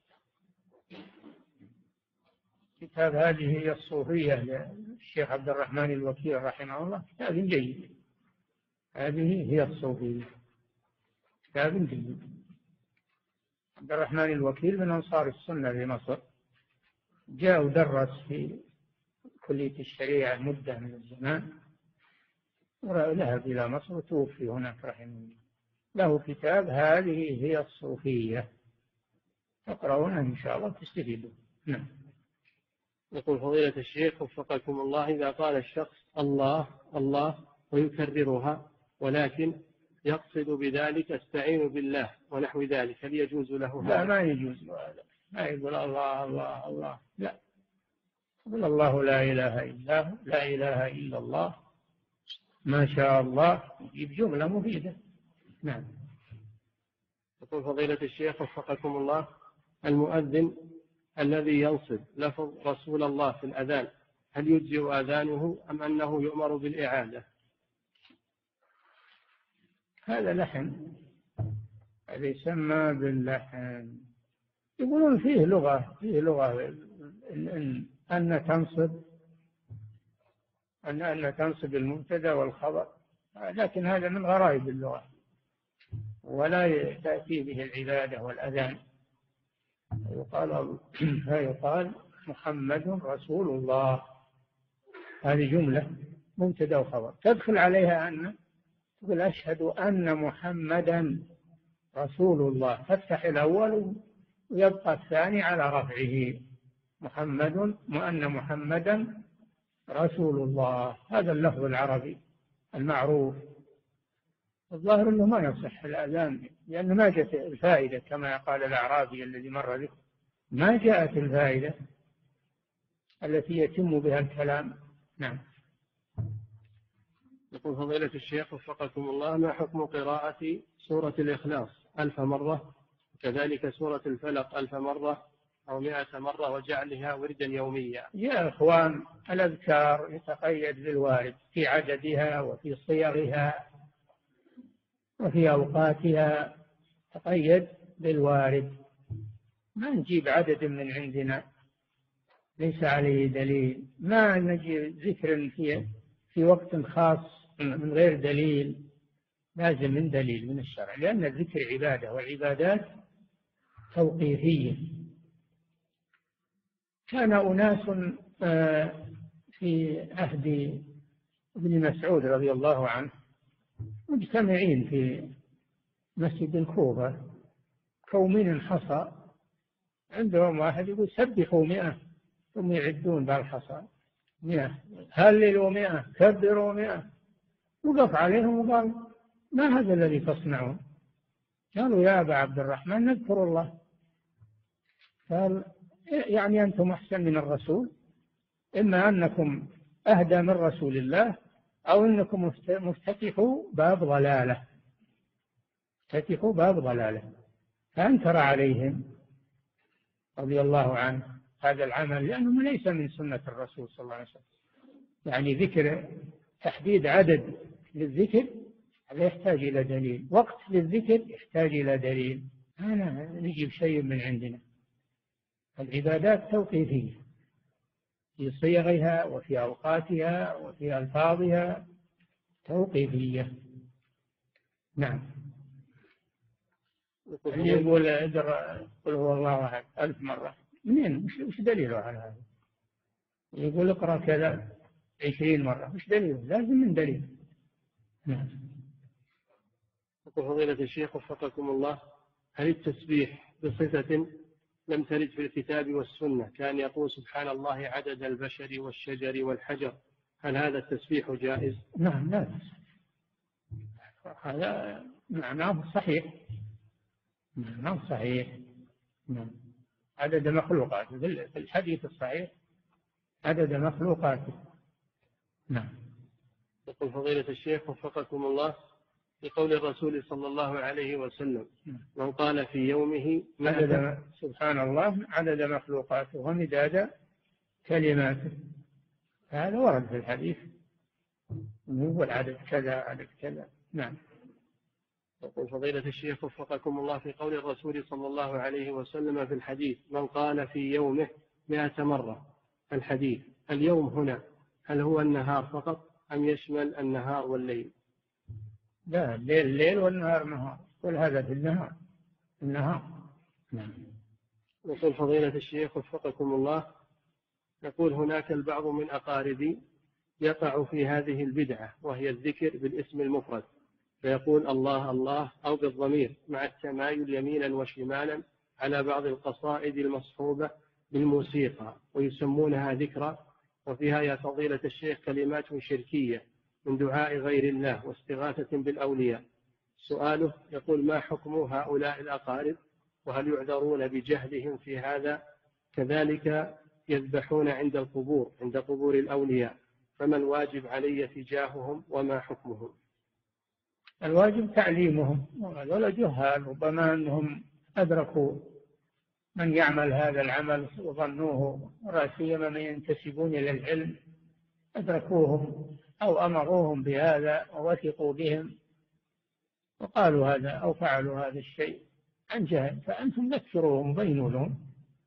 S3: كتاب هذه هي الصوفية للشيخ عبد الرحمن الوكيل رحمه الله كتاب جيد. هذه هي الصوفية كتاب جيد. عبد الرحمن الوكيل من أنصار السنة في مصر، جاء ودرس في كلية الشريعة مدة من الزمان، وذهب إلى مصر وتوفي هناك رحمه الله. له كتاب هذه هي الصوفية، تقرؤونه إن شاء الله تستفيدوا. نعم.
S2: يقول فضيلة الشيخ وفقكم الله، إذا قال الشخص الله الله ويكررها ولكن يقصد بذلك استعين بالله ونحو ذلك، هل يجوز له هذا؟
S3: لا، ما يجوز له هذا. ما يقول الله الله الله، لا، يقول الله لا إله إلا هو، لا إله إلا الله، ما شاء الله، يجيب جملة مفيدة. نعم.
S2: يقول فضيلة الشيخ وفقكم الله، المؤذن الذي ينصب لفظ رسول الله في الأذان هل يجزئ آذانه أم أنه يؤمر بالإعادة؟
S3: هذا لحن، هذا يسمى باللحن. يقولون فيه لغة فيه لغة أن أن تنصب أن أن تنصب المبتدأ والخبر، لكن هذا من غرائب اللغة ولا تأتي به العبادة والأذان. يقال يقال محمد رسول الله، هذه جملة مبتدأ وخبر تدخل عليها أن، تقول أشهد أن محمدا رسول الله، تفتح الأول ويبقى الثاني على رفعه، محمد وأن محمدا رسول الله. هذا اللفظ العربي المعروف. الظاهر أنه ما يصح الأذان لأنه ما جاءت الفائدة كما قال الأعرابي الذي مر به، ما جاءت الفائدة التي يتم بها الكلام. نعم.
S2: يقول فضيلة الشيخ وفقكم الله، ما حكم قراءة سورة الإخلاص ألف مرة وكذلك سورة الفلق ألف مرة أو مئة مرة وجعلها وردا يوميا؟
S3: يا إخوان، الأذكار يتقيد بالوارد في عددها وفي صيغها وفي أوقاتها، تقيد بالوارد، ما نجيب عدد من عندنا ليس عليه دليل، ما نجيب ذكر في في وقت خاص من غير دليل، لازم من دليل من الشرع، لأن الذكر عبادة والعبادات توقيفية. كان أناس في عهد ابن مسعود رضي الله عنه مجتمعين في مسجد الكوفة كومين حصى، عندهم واحد يقول سبحوا مئة، ثم يعدون بالحصى مئة، هللوا مئة، كبروا مئة، وقف عليهم وقال ما هذا الذي تصنعون؟ قالوا يا أبا عبد الرحمن نذكر الله. قال يعني أنتم أحسن من الرسول، إما أنكم أهدى من رسول الله أو أنكم مفتتحوا باب ضلالة، مفتتحوا باب ضلالة. فأنكر عليهم رضي الله عنه هذا العمل لأنه ليس من سنة الرسول صلى الله عليه وسلم. يعني ذكر تحديد عدد للذكر هذا يحتاج إلى دليل، وقت للذكر يحتاج إلى دليل، أنا نجيب شيء من عندنا. العبادات توقيفية في صيغها وفي أوقاتها وفي ألفاظها توقيفية. نعم. اللي يقول ادر قل هو الله أحد ألف مرة منين؟ وش دليله على هذا؟ يقول اقرأ كذا عشرين مرة، وش دليله؟ لازم من دليل. نعم.
S2: يقول فضيلة الشيخ وفقكم الله، هل التسبيح بصفة لم ترد في الكتاب والسنة كان يقول سبحان الله عدد البشر والشجر والحجر، هل هذا التسبيح جائز؟
S3: نعم لا، هذا معناه صحيح، معناه صحيح. نعم. عدد مخلوقاته في الحديث الصحيح عدد مخلوقاته. نعم.
S2: يقول فضيلة الشيخ وفقكم الله، في قول الرسول صلى الله عليه وسلم من قال في يومه
S3: عدد سبحان الله عدد مخلوقاته ومداد كلماته، هذا ورد في الحديث هو العدد كذا عدد كذا. نعم.
S2: يقول فضيلة الشيخ وفقكم الله، في قول الرسول صلى الله عليه وسلم في الحديث من قال في يومه مئة مرة، الحديث اليوم هنا هل هو النهار فقط أم يشمل النهار والليل؟
S3: لا، الليل ليل والنهار نهار، كل هذا في النهار النهار. نعم.
S2: يقول فضيلة الشيخ وفقكم الله، يقول هناك البعض من أقاربي يقع في هذه البدعة وهي الذكر بالاسم المفرد، فيقول الله الله أو بالضمير مع التمايل يمينا وشمالا على بعض القصائد المصحوبة بالموسيقى ويسمونها ذكرى، وفيها يا فضيلة الشيخ كلمات شركية من دعاء غير الله واستغاثة بالأولياء. سؤاله يقول ما حكم هؤلاء الأقارب وهل يعذرون بجهلهم في هذا؟ كذلك يذبحون عند القبور عند قبور الأولياء، فما الواجب علي تجاههم وما حكمهم؟
S3: الواجب تعليمهم، ولا جهال ربما أنهم أدركوا من يعمل هذا العمل وظنوه، ولا سيما من ينتسبون إلى العلم أدركوهم أو أمروهم بهذا ووثقوا بهم وقالوا هذا أو فعلوا هذا الشيء عن جهل، فأنتم ذكروهم بينوا لهم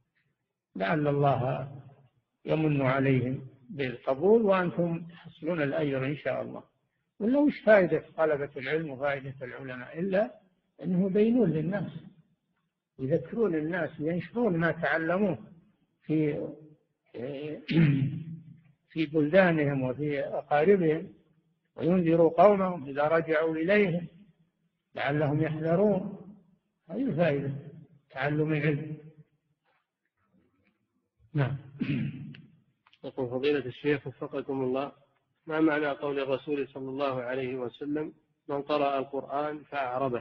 S3: لعل الله يمن عليهم بالقبول وأنتم تحصلون الأجر إن شاء الله. ولا وش فائدة طلبة العلم وفائدة العلماء إلا أنه يبينون للناس يذكرون الناس ينشرون ما تعلموه في في بلدانهم وفي أقاربهم وينذروا قومهم إذا رجعوا إليهم لعلهم يحذرون. هذه الفائدة تعلم العلم. نعم.
S2: يقول فضيلة الشيخ وفقكم الله، ما معنى قول الرسول صلى الله عليه وسلم من قرأ القرآن فأعربه؟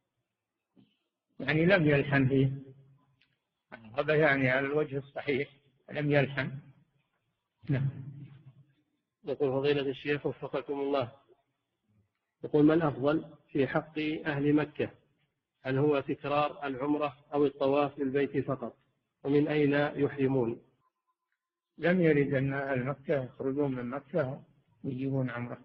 S3: يعني لم يلحن فيه، هذا يعني على الوجه الصحيح لم يلحن. نعم.
S2: يقول فضيلة الشيخ وفقكم الله، يقول ما الأفضل في حق أهل مكة، هل هو تكرار العمرة أو الطواف للبيت فقط، ومن أين يحرمون؟
S3: لم يرد أن أهل مكة يخرجون من مكة يجيبون عمرة،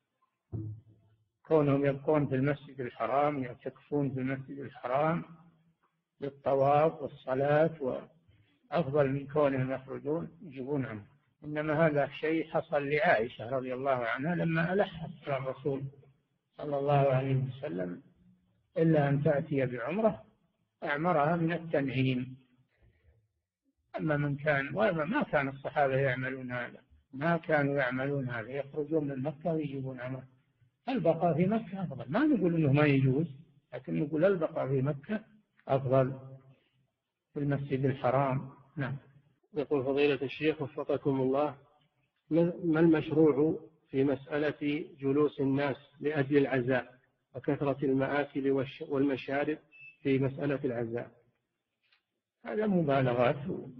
S3: كونهم يبقون في المسجد الحرام يعتكفون في المسجد الحرام بالطواف والصلاة وأفضل من كونهم يخرجون يجيبون عمرة. إنما هذا شيء حصل لعائشة رضي الله عنها لما ألحت على الرسول صلى الله عليه وسلم إلا أن تأتي بعمرة أعمرها من التنعيم. أما من كان وما كان الصحابة يعملون هذا، ما كانوا يعملون هذا، يخرجون من مكة ويجيبون عمرة. البقاء في مكة أفضل، ما نقول إنه ما يجوز، لكن نقول البقاء في مكة أفضل في المسجد الحرام. نعم.
S2: يقول فضيلة الشيخ وفقكم الله، ما المشروع في مسألة جلوس الناس لأجل العزاء وكثرة المآكل والمشارب في مسألة العزاء؟
S3: هذا مبالغات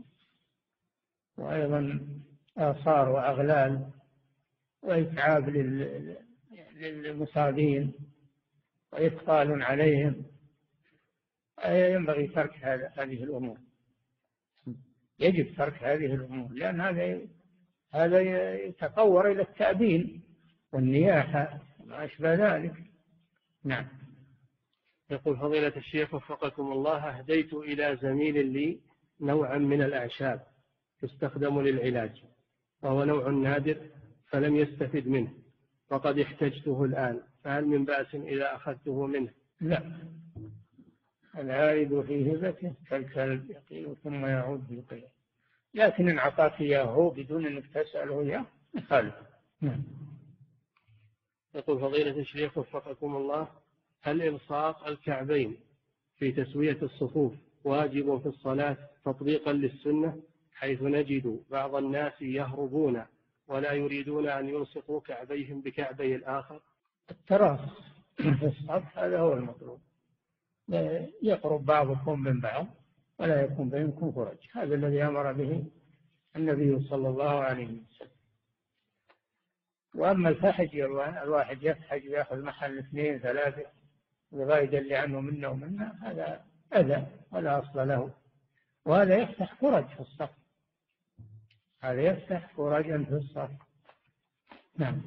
S3: وأيضا آثار وأغلال وإتعاب للمصابين وإثقال عليهم، ينبغي ترك هذه الأمور. يجب ترك هذه الأمور، لأن هذا هذا يتطور إلى التأبين والنياحة وما أشبه ذلك. نعم.
S2: يقول فضيلة الشيخ وفقكم الله: أهديت إلى زميل لي نوعا من الأعشاب تستخدم للعلاج، وهو نوع نادر فلم يستفد منه، وقد احتجته الآن، فهل من بأس إذا أخذته منه؟
S3: لا، العائد في هبته كالكلب يقيل ثم يعود بالقيل، لكن إن أعطاك إياه بدون أنك تسأله إياه خالف.
S2: يقول فضيلة الشيخ وفقكم الله: هل إلصاق الكعبين في تسوية الصفوف واجب في الصلاة تطبيقا للسنة، حيث نجد بعض الناس يهربون ولا يريدون أن يلصقوا كعبيهم بكعبي الآخر؟
S3: التراص في الصف هذا هو المطلوب، يقرب بعضكم من بعض ولا يكون بينكم فرج، هذا الذي أمر به النبي صلى الله عليه وسلم. وأما الفحج، الواحد يفحج ويأخذ محل اثنين ثلاثة لغاية اللي عنه منه ومنه، هذا أذى ولا أصل له، وهذا يفتح فرج في الصف، هذا يفتح فرجا في الصف. نعم.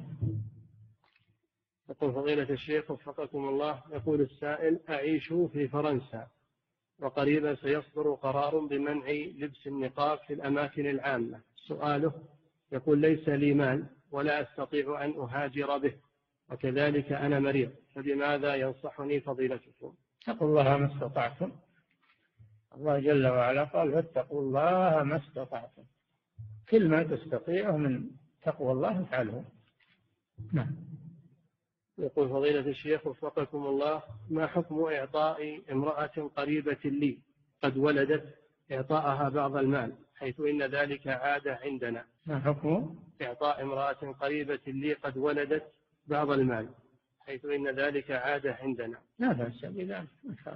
S2: يقول فضيلة الشيخ وفقكم الله: يقول السائل: أعيش في فرنسا، وقريبا سيصدر قرار بمنع لبس النقاب في الأماكن العامة. سؤاله: يقول ليس لي مال ولا أستطيع أن أهاجر به، وكذلك أنا مريض، فبماذا ينصحني فضيلتكم؟
S3: اتقوا الله ما استطعتم، الله جل وعلا قال: فاتقوا الله ما استطعتم، كل ما تستطيعه من تقوى الله افعله. نعم.
S2: يقول فضيلة الشيخ وفقكم الله: ما حكم إعطاء امرأة قريبة لي قد ولدت إعطاءها بعض المال، حيث إن ذلك عادة عندنا؟
S3: ما حكم
S2: إعطاء امرأة قريبة لي قد ولدت بعض المال، حيث إن ذلك عادة عندنا؟
S3: لا بأس بذلك،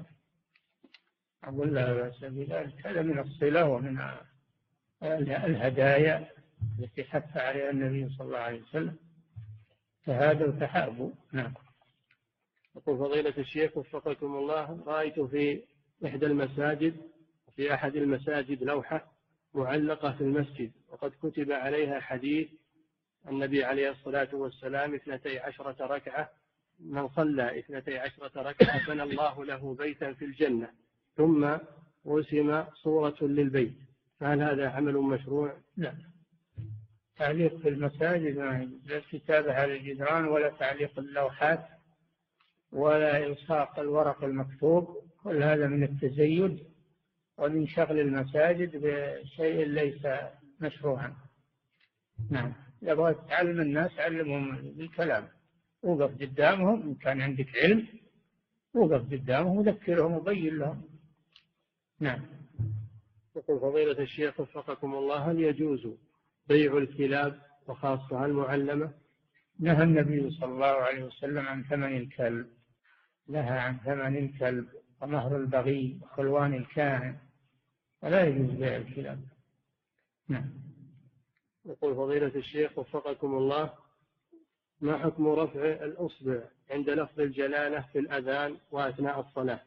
S3: أقول لا بأس بذلك، هذا من الصلة ومن الهدايا التي حث عليها النبي صلى الله عليه وسلم، فهذا تحابوا. نعم.
S2: يقول فضيلة الشيخ وفقكم الله: رأيت في إحدى المساجد في أحد المساجد لوحة معلقة في المسجد، وقد كتب عليها حديث النبي عليه الصلاة والسلام: اثنتي عشرة ركعة، من صلى اثنتي عشرة ركعة بنى الله له بيتا في الجنة، ثم رسم صورة للبيت، فهل هذا عمل مشروع؟
S3: لا، تعليق في المساجد لا الكتابة على الجدران ولا تعليق اللوحات ولا إلصاق الورق المكتوب، كل هذا من التزيد ومن شغل المساجد بشيء ليس مشروعا. نعم. إذا بغيت تعلم الناس علمهم بالكلام، وقف قدامهم إن كان عندك علم، وقف قدامهم وذكرهم وبين لهم. نعم.
S2: يقول فضيلة الشيخ وفقكم الله: هل يجوز بيع الكلاب وخاصة المعلمة؟
S3: نهى النبي صلى الله عليه وسلم عن ثمن الكلب، نهى عن ثمن الكلب ومهر البغي وخلوان الكاهن، ولا يجوز بيع الكلاب. نعم.
S2: يقول فضيلة الشيخ وفقكم الله: ما حكم رفع الأصبع عند لفظ الجلالة في الأذان وأثناء الصلاة؟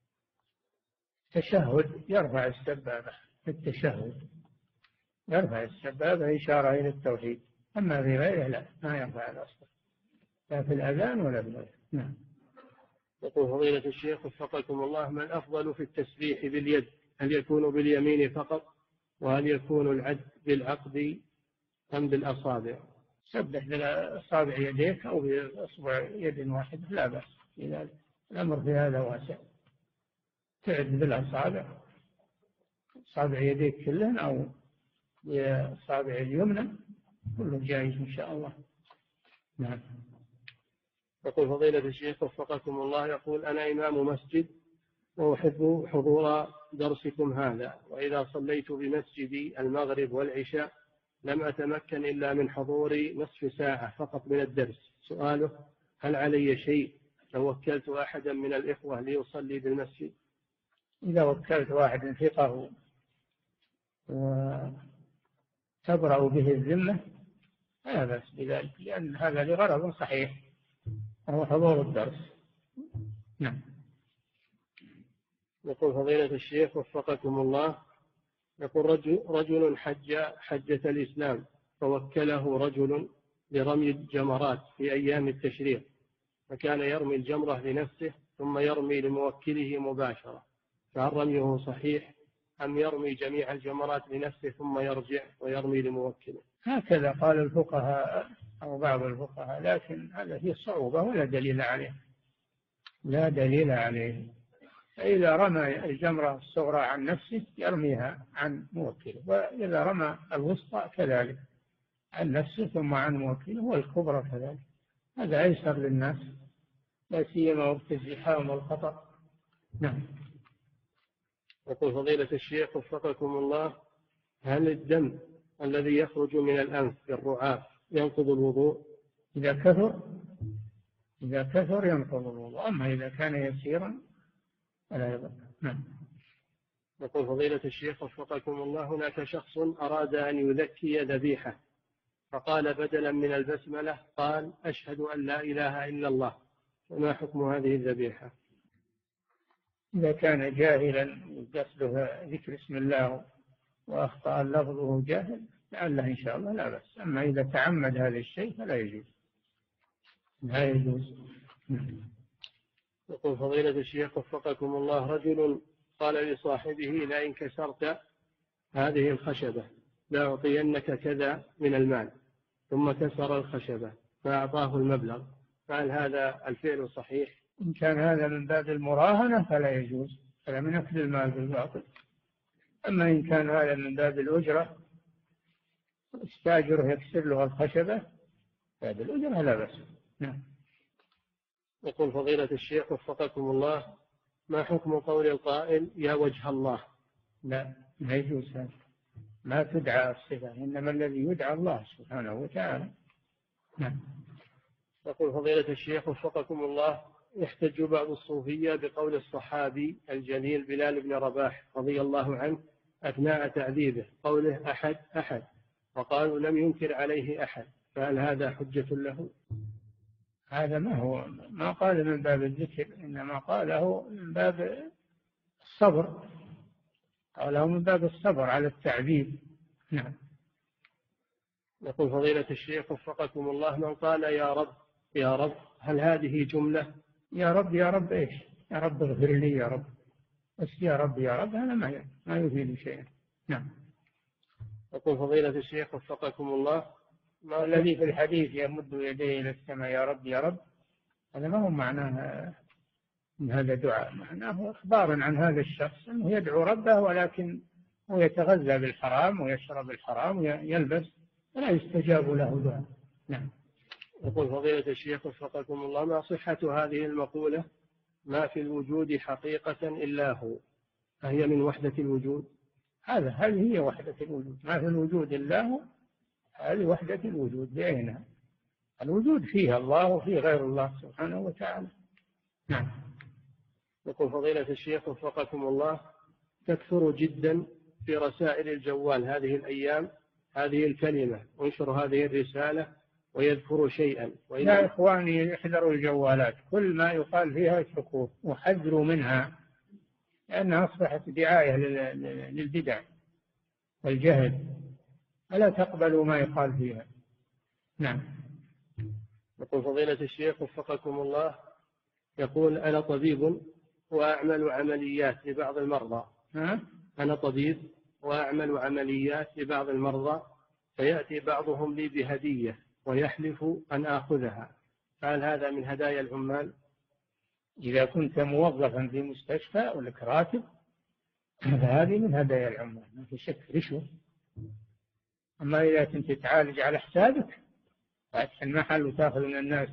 S3: تشهد يرفع السبابة في التشهد، يرفع السبابة إشارة إلى التوحيد، أما في غيره لا، ما يرفع الأصبع، لا في الأذان ولا في غيره. نعم.
S2: يقول فضيلة الشيخ وفقكم الله: ما الأفضل في التسبيح باليد؟ هل يكون باليمين فقط؟ وهل يكون العد بالعقد أم بالأصابع؟
S3: سبح بالأصابع يديك أو بأصبع يد واحد لا بأس في ذلك، الأمر في هذا واسع، تعد بالأصابع، أصابع يديك كلهن أو بأصابع اليمنى، كله جائز إن شاء الله. نعم.
S2: يقول فضيلة الشيخ وفقكم الله: يقول أنا إمام مسجد وأحب حضور درسكم هذا، وإذا صليت بمسجدي المغرب والعشاء لم أتمكن إلا من حضور نصف ساعة فقط من الدرس. سؤاله: هل علي شيء لو وكلت أحدا من الإخوة ليصلي بالمسجد؟
S3: إذا وكلت واحد ثقه وتبرأ به الذمة لا بأس بذلك، لأن هذا لغرض صحيح وهو حضور الدرس. نعم.
S2: يقول فضيلة الشيخ وفقكم الله: يقول رجل, رجل حج حجة الإسلام فوكله رجل لرمي الجمرات في أيام التشريق، فكان يرمي الجمرة لنفسه ثم يرمي لموكله مباشرة، فهل رميه صحيح أم يرمي جميع الجمرات لنفسه ثم يرجع ويرمي لموكله؟
S3: هكذا قال الفقهاء أو بعض الفقهاء، لكن هذا فيه صعوبة ولا دليل عليه، لا دليل عليه. فإذا رمى الجمرة الصغرى عن نفسه يرميها عن موكله، وإذا رمى الوسطى كذلك عن نفسه ثم عن موكله، والكبرى كذلك. هذا أيسر للناس، لا سيما وقت الزحام والخطر. نعم.
S2: يقول فضيلة الشيخ وفقكم الله: هل الدم الذي يخرج من الأنف بالرعاف ينقض الوضوء؟
S3: إذا كثر إذا كثر ينقض الوضوء، أما إذا كان يسيرا فلا يضر. نعم.
S2: يقول فضيلة الشيخ وفقكم الله: هناك شخص أراد أن يذكي ذبيحة، فقال بدلا من البسملة قال أشهد أن لا إله إلا الله، فما حكم هذه الذبيحة؟
S3: إذا كان جاهلا قصده ذكر اسم الله وأخطأ لفظه جاهل لعله إن شاء الله لا بأس، أما إذا تعمد هذا الشيء فلا يجوز، لا يجوز.
S2: يقول فضيلة الشيخ وفقكم الله: رجل قال لصاحبه لئن كسرت هذه الخشبة لأعطينك كذا من المال، ثم كسر الخشبة فأعطاه المبلغ، فهل هذا الفعل صحيح؟
S3: إن كان هذا من باب المراهنة فلا يجوز، فلا من أكل المال بالباطل. أما إن كان هذا من باب الأجرة استاجره يكسر له الخشبة، باب الأجرة لا بأس. نعم.
S2: يقول فضيلة الشيخ وفقكم الله: ما حكم قول القائل يا وجه الله؟
S3: لا، لا يجوز هذا، ما تدعى الصفة، إنما الذي يدعى الله سبحانه وتعالى. نعم.
S2: يقول فضيلة الشيخ وفقكم الله: يحتج بعض الصوفية بقول الصحابي الجليل بلال بن رباح رضي الله عنه أثناء تعذيبه قوله أحد أحد، وقالوا لم ينكر عليه أحد، فهل هذا حجة له؟
S3: هذا ما هو ما قال من باب الذكر، إنما قاله من باب الصبر، قاله من باب الصبر على التعذيب. نعم.
S2: يقول فضيلة الشيخ وفقكم الله: من قال يا رب يا رب هل هذه جملة؟
S3: يا رب يا رب إيش؟ يا رب اغفر لي يا رب، بس يا رب يا رب هذا ما ما يفيد شيئا. نعم.
S2: يقول فضيلة الشيخ وفقكم الله:
S3: ما الذي في الحديث يمد يديه إلى السماء يا رب يا رب، هذا ما هو معناه من هذا دعاء، معناه إخبار عن هذا الشخص أنه يدعو ربه، ولكن هو يتغذى بالحرام ويشرب الحرام ويلبس ولا يستجاب له دعاء. نعم.
S2: يقول فضيلة الشيخ وفقكم الله: ما صحة هذه المقولة ما في الوجود حقيقة إلا هو، فهي من وحدة الوجود؟
S3: هذا هل هي وحدة الوجود؟ ما في الوجود إلا هو، هذه وحدة الوجود بعينها، الوجود فيها الله وفيه غير الله سبحانه وتعالى. نعم.
S2: يقول فضيلة الشيخ وفقكم الله: تكثر جدا في رسائل الجوال هذه الأيام هذه الكلمة، انشر هذه الرسالة ويذكر شيئا.
S3: يا إخواني احذروا الجوالات، كل ما يقال فيها اتركوه وحذروا منها، لأنها أصبحت دعاية للبدع والجهل، ألا تقبلوا ما يقال فيها. نعم.
S2: يقول فضيلة الشيخ وفقكم الله: يقول أنا طبيب وأعمل عمليات لبعض المرضى.
S3: ها؟
S2: أنا طبيب وأعمل عمليات لبعض المرضى، فيأتي بعضهم لي بهدية ويحلف أن آخذها، فهل هذا من هدايا العمال؟
S3: إذا كنت موظفا في مستشفى ولك راتب فهذه من هدايا العمال، ما في شك، رشوة. أما إذا كنت تعالج على حسابك فاتح المحل وتأخذ من الناس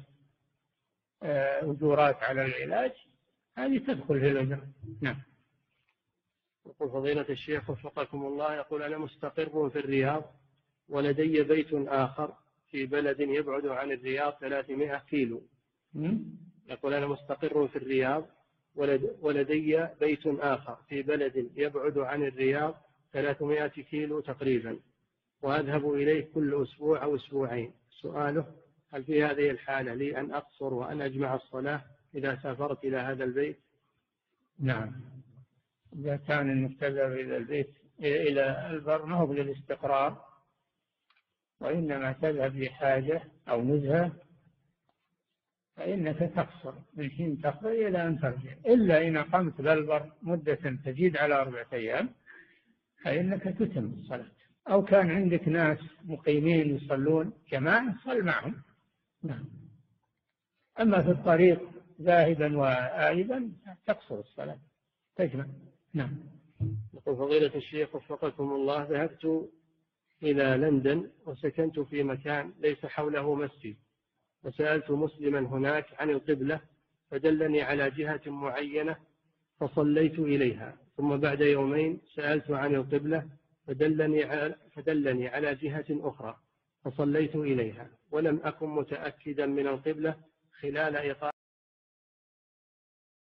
S3: أجورات على العلاج، هذه تدخل في الأجر. نعم.
S2: يقول فضيلة الشيخ وفقكم الله: يقول أنا مستقر في الرياض ولدي بيت آخر في بلد يبعد عن الرياض ثلاثمائة كيلو. يقول أنا مستقر في الرياض ولدي بيت آخر في بلد يبعد عن الرياض ثلاثمائة كيلو تقريبا، وأذهب إليه كل أسبوع أو أسبوعين. سؤاله: هل في هذه الحالة لي أن أقصر وأن أجمع الصلاة إذا سافرت إلى هذا البيت؟
S3: نعم، إذا كان المستدر إلى البيت إلى البر ما هو للاستقرار، وإنما تذهب لحاجة أو نزهة، فإنك تقصر من حين تقضي إلى أن ترجع، إلا إن أقمت بالبر مدة تزيد على أربعة أيام فإنك تتم الصلاة، أو كان عندك ناس مقيمين يصلون جماعة صل معهم. نعم. أما في الطريق ذاهبا وآيبا تقصر الصلاة تجمع. نعم.
S2: يقول فضيلة الشيخ وفقكم الله، ذهبت إلى لندن وسكنت في مكان ليس حوله مسجد، وسألت مسلما هناك عن القبلة فدلني على جهة معينة فصليت إليها، ثم بعد يومين سألت عن القبلة فدلني على, فدلني على جهة أخرى فصليت إليها، ولم أكن متأكدا من القبلة خلال إقامة